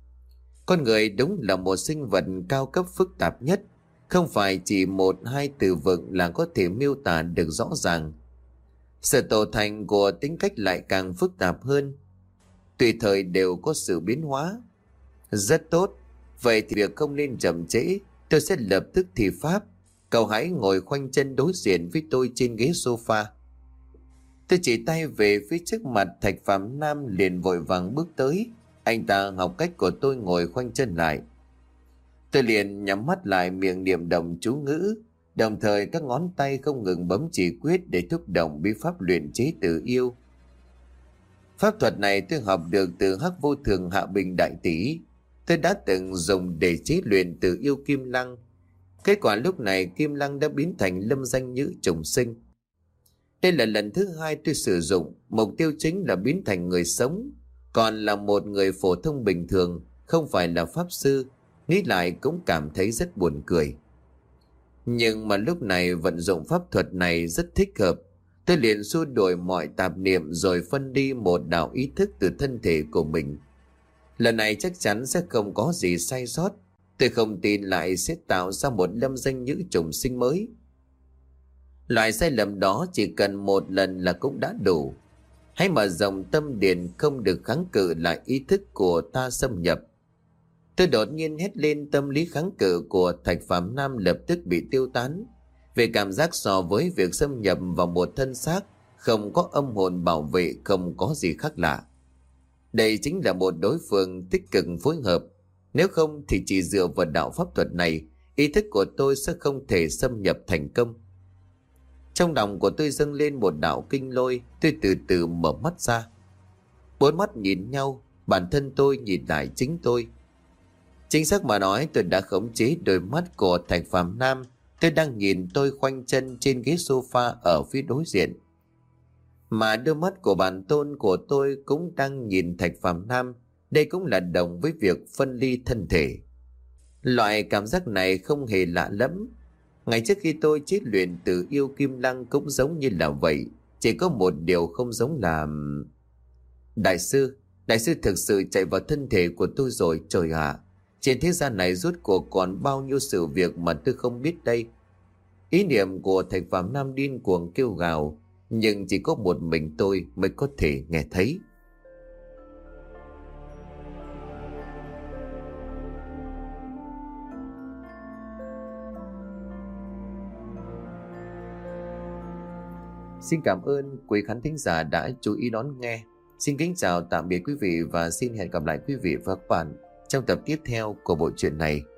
Con người đúng là một sinh vật cao cấp phức tạp nhất, không phải chỉ một hai từ vựng là có thể miêu tả được rõ ràng. Sự tổ thành của tính cách lại càng phức tạp hơn, tùy thời đều có sự biến hóa. Rất tốt, vậy thì việc không nên chậm trễ, tôi sẽ lập tức thi pháp. Cậu hãy ngồi khoanh chân đối diện với tôi trên ghế sofa. Tôi chỉ tay về phía trước mặt, thạch Phạm Nam liền vội vàng bước tới. Anh ta học cách của tôi ngồi khoanh chân lại. Tôi liền nhắm mắt lại, miệng niệm động chú ngữ, đồng thời các ngón tay không ngừng bấm chỉ quyết để thúc động bí pháp luyện chế tự yêu. Pháp thuật này tôi học được từ Hắc Vô Thường Hạ Bình Đại Tỷ. Tôi đã từng dùng để chế luyện tự yêu Kim Lăng. Kết quả lúc này Kim Lăng đã biến thành lâm danh nhữ trùng sinh. Đây là lần thứ hai tôi sử dụng, mục tiêu chính là biến thành người sống, còn là một người phổ thông bình thường, không phải là pháp sư. Nghĩ lại cũng cảm thấy rất buồn cười. Nhưng mà lúc này vận dụng pháp thuật này rất thích hợp. Tôi liền xua đuổi mọi tạp niệm rồi phân đi một đạo ý thức từ thân thể của mình. Lần này chắc chắn sẽ không có gì sai sót. Tôi không tin lại sẽ tạo ra một lâm danh nhữ trùng sinh mới. Loại sai lầm đó chỉ cần một lần là cũng đã đủ. Hãy mở rộng tâm điền, không được kháng cự lại ý thức của ta xâm nhập. Tôi đột nhiên hét lên, tâm lý kháng cự của thạch Phạm Nam lập tức bị tiêu tán. Về cảm giác so với việc xâm nhập vào một thân xác không có âm hồn bảo vệ, không có gì khác lạ. Đây chính là một đối phương tích cực phối hợp. Nếu không thì chỉ dựa vào đạo pháp thuật này, ý thức của tôi sẽ không thể xâm nhập thành công. Trong lòng của tôi dâng lên một đạo kinh lôi. Tôi từ từ mở mắt ra. Bốn mắt nhìn nhau, bản thân tôi nhìn lại chính tôi. Chính xác mà nói, tôi đã khống chế đôi mắt của Thạch Phàm Nam. Tôi đang nhìn tôi khoanh chân trên ghế sofa ở phía đối diện. Mà đôi mắt của bản tôn của tôi cũng đang nhìn Thạch Phàm Nam. Đây cũng là đồng với việc phân ly thân thể. Loại cảm giác này không hề lạ lẫm. Ngày trước khi tôi chết luyện từ yêu kim lăng cũng giống như là vậy. Chỉ có một điều không giống là... Đại sư, đại sư thực sự chạy vào thân thể của tôi rồi, trời ạ. Trên thế gian này rốt cuộc còn bao nhiêu sự việc mà tôi không biết đây. Ý niệm của Thạch Phàm Nam điên cuồng kêu gào, nhưng chỉ có một mình tôi mới có thể nghe thấy. Xin cảm ơn quý khán thính giả đã chú ý đón nghe. Xin kính chào tạm biệt quý vị và xin hẹn gặp lại quý vị và các bạn trong tập tiếp theo của bộ truyện này.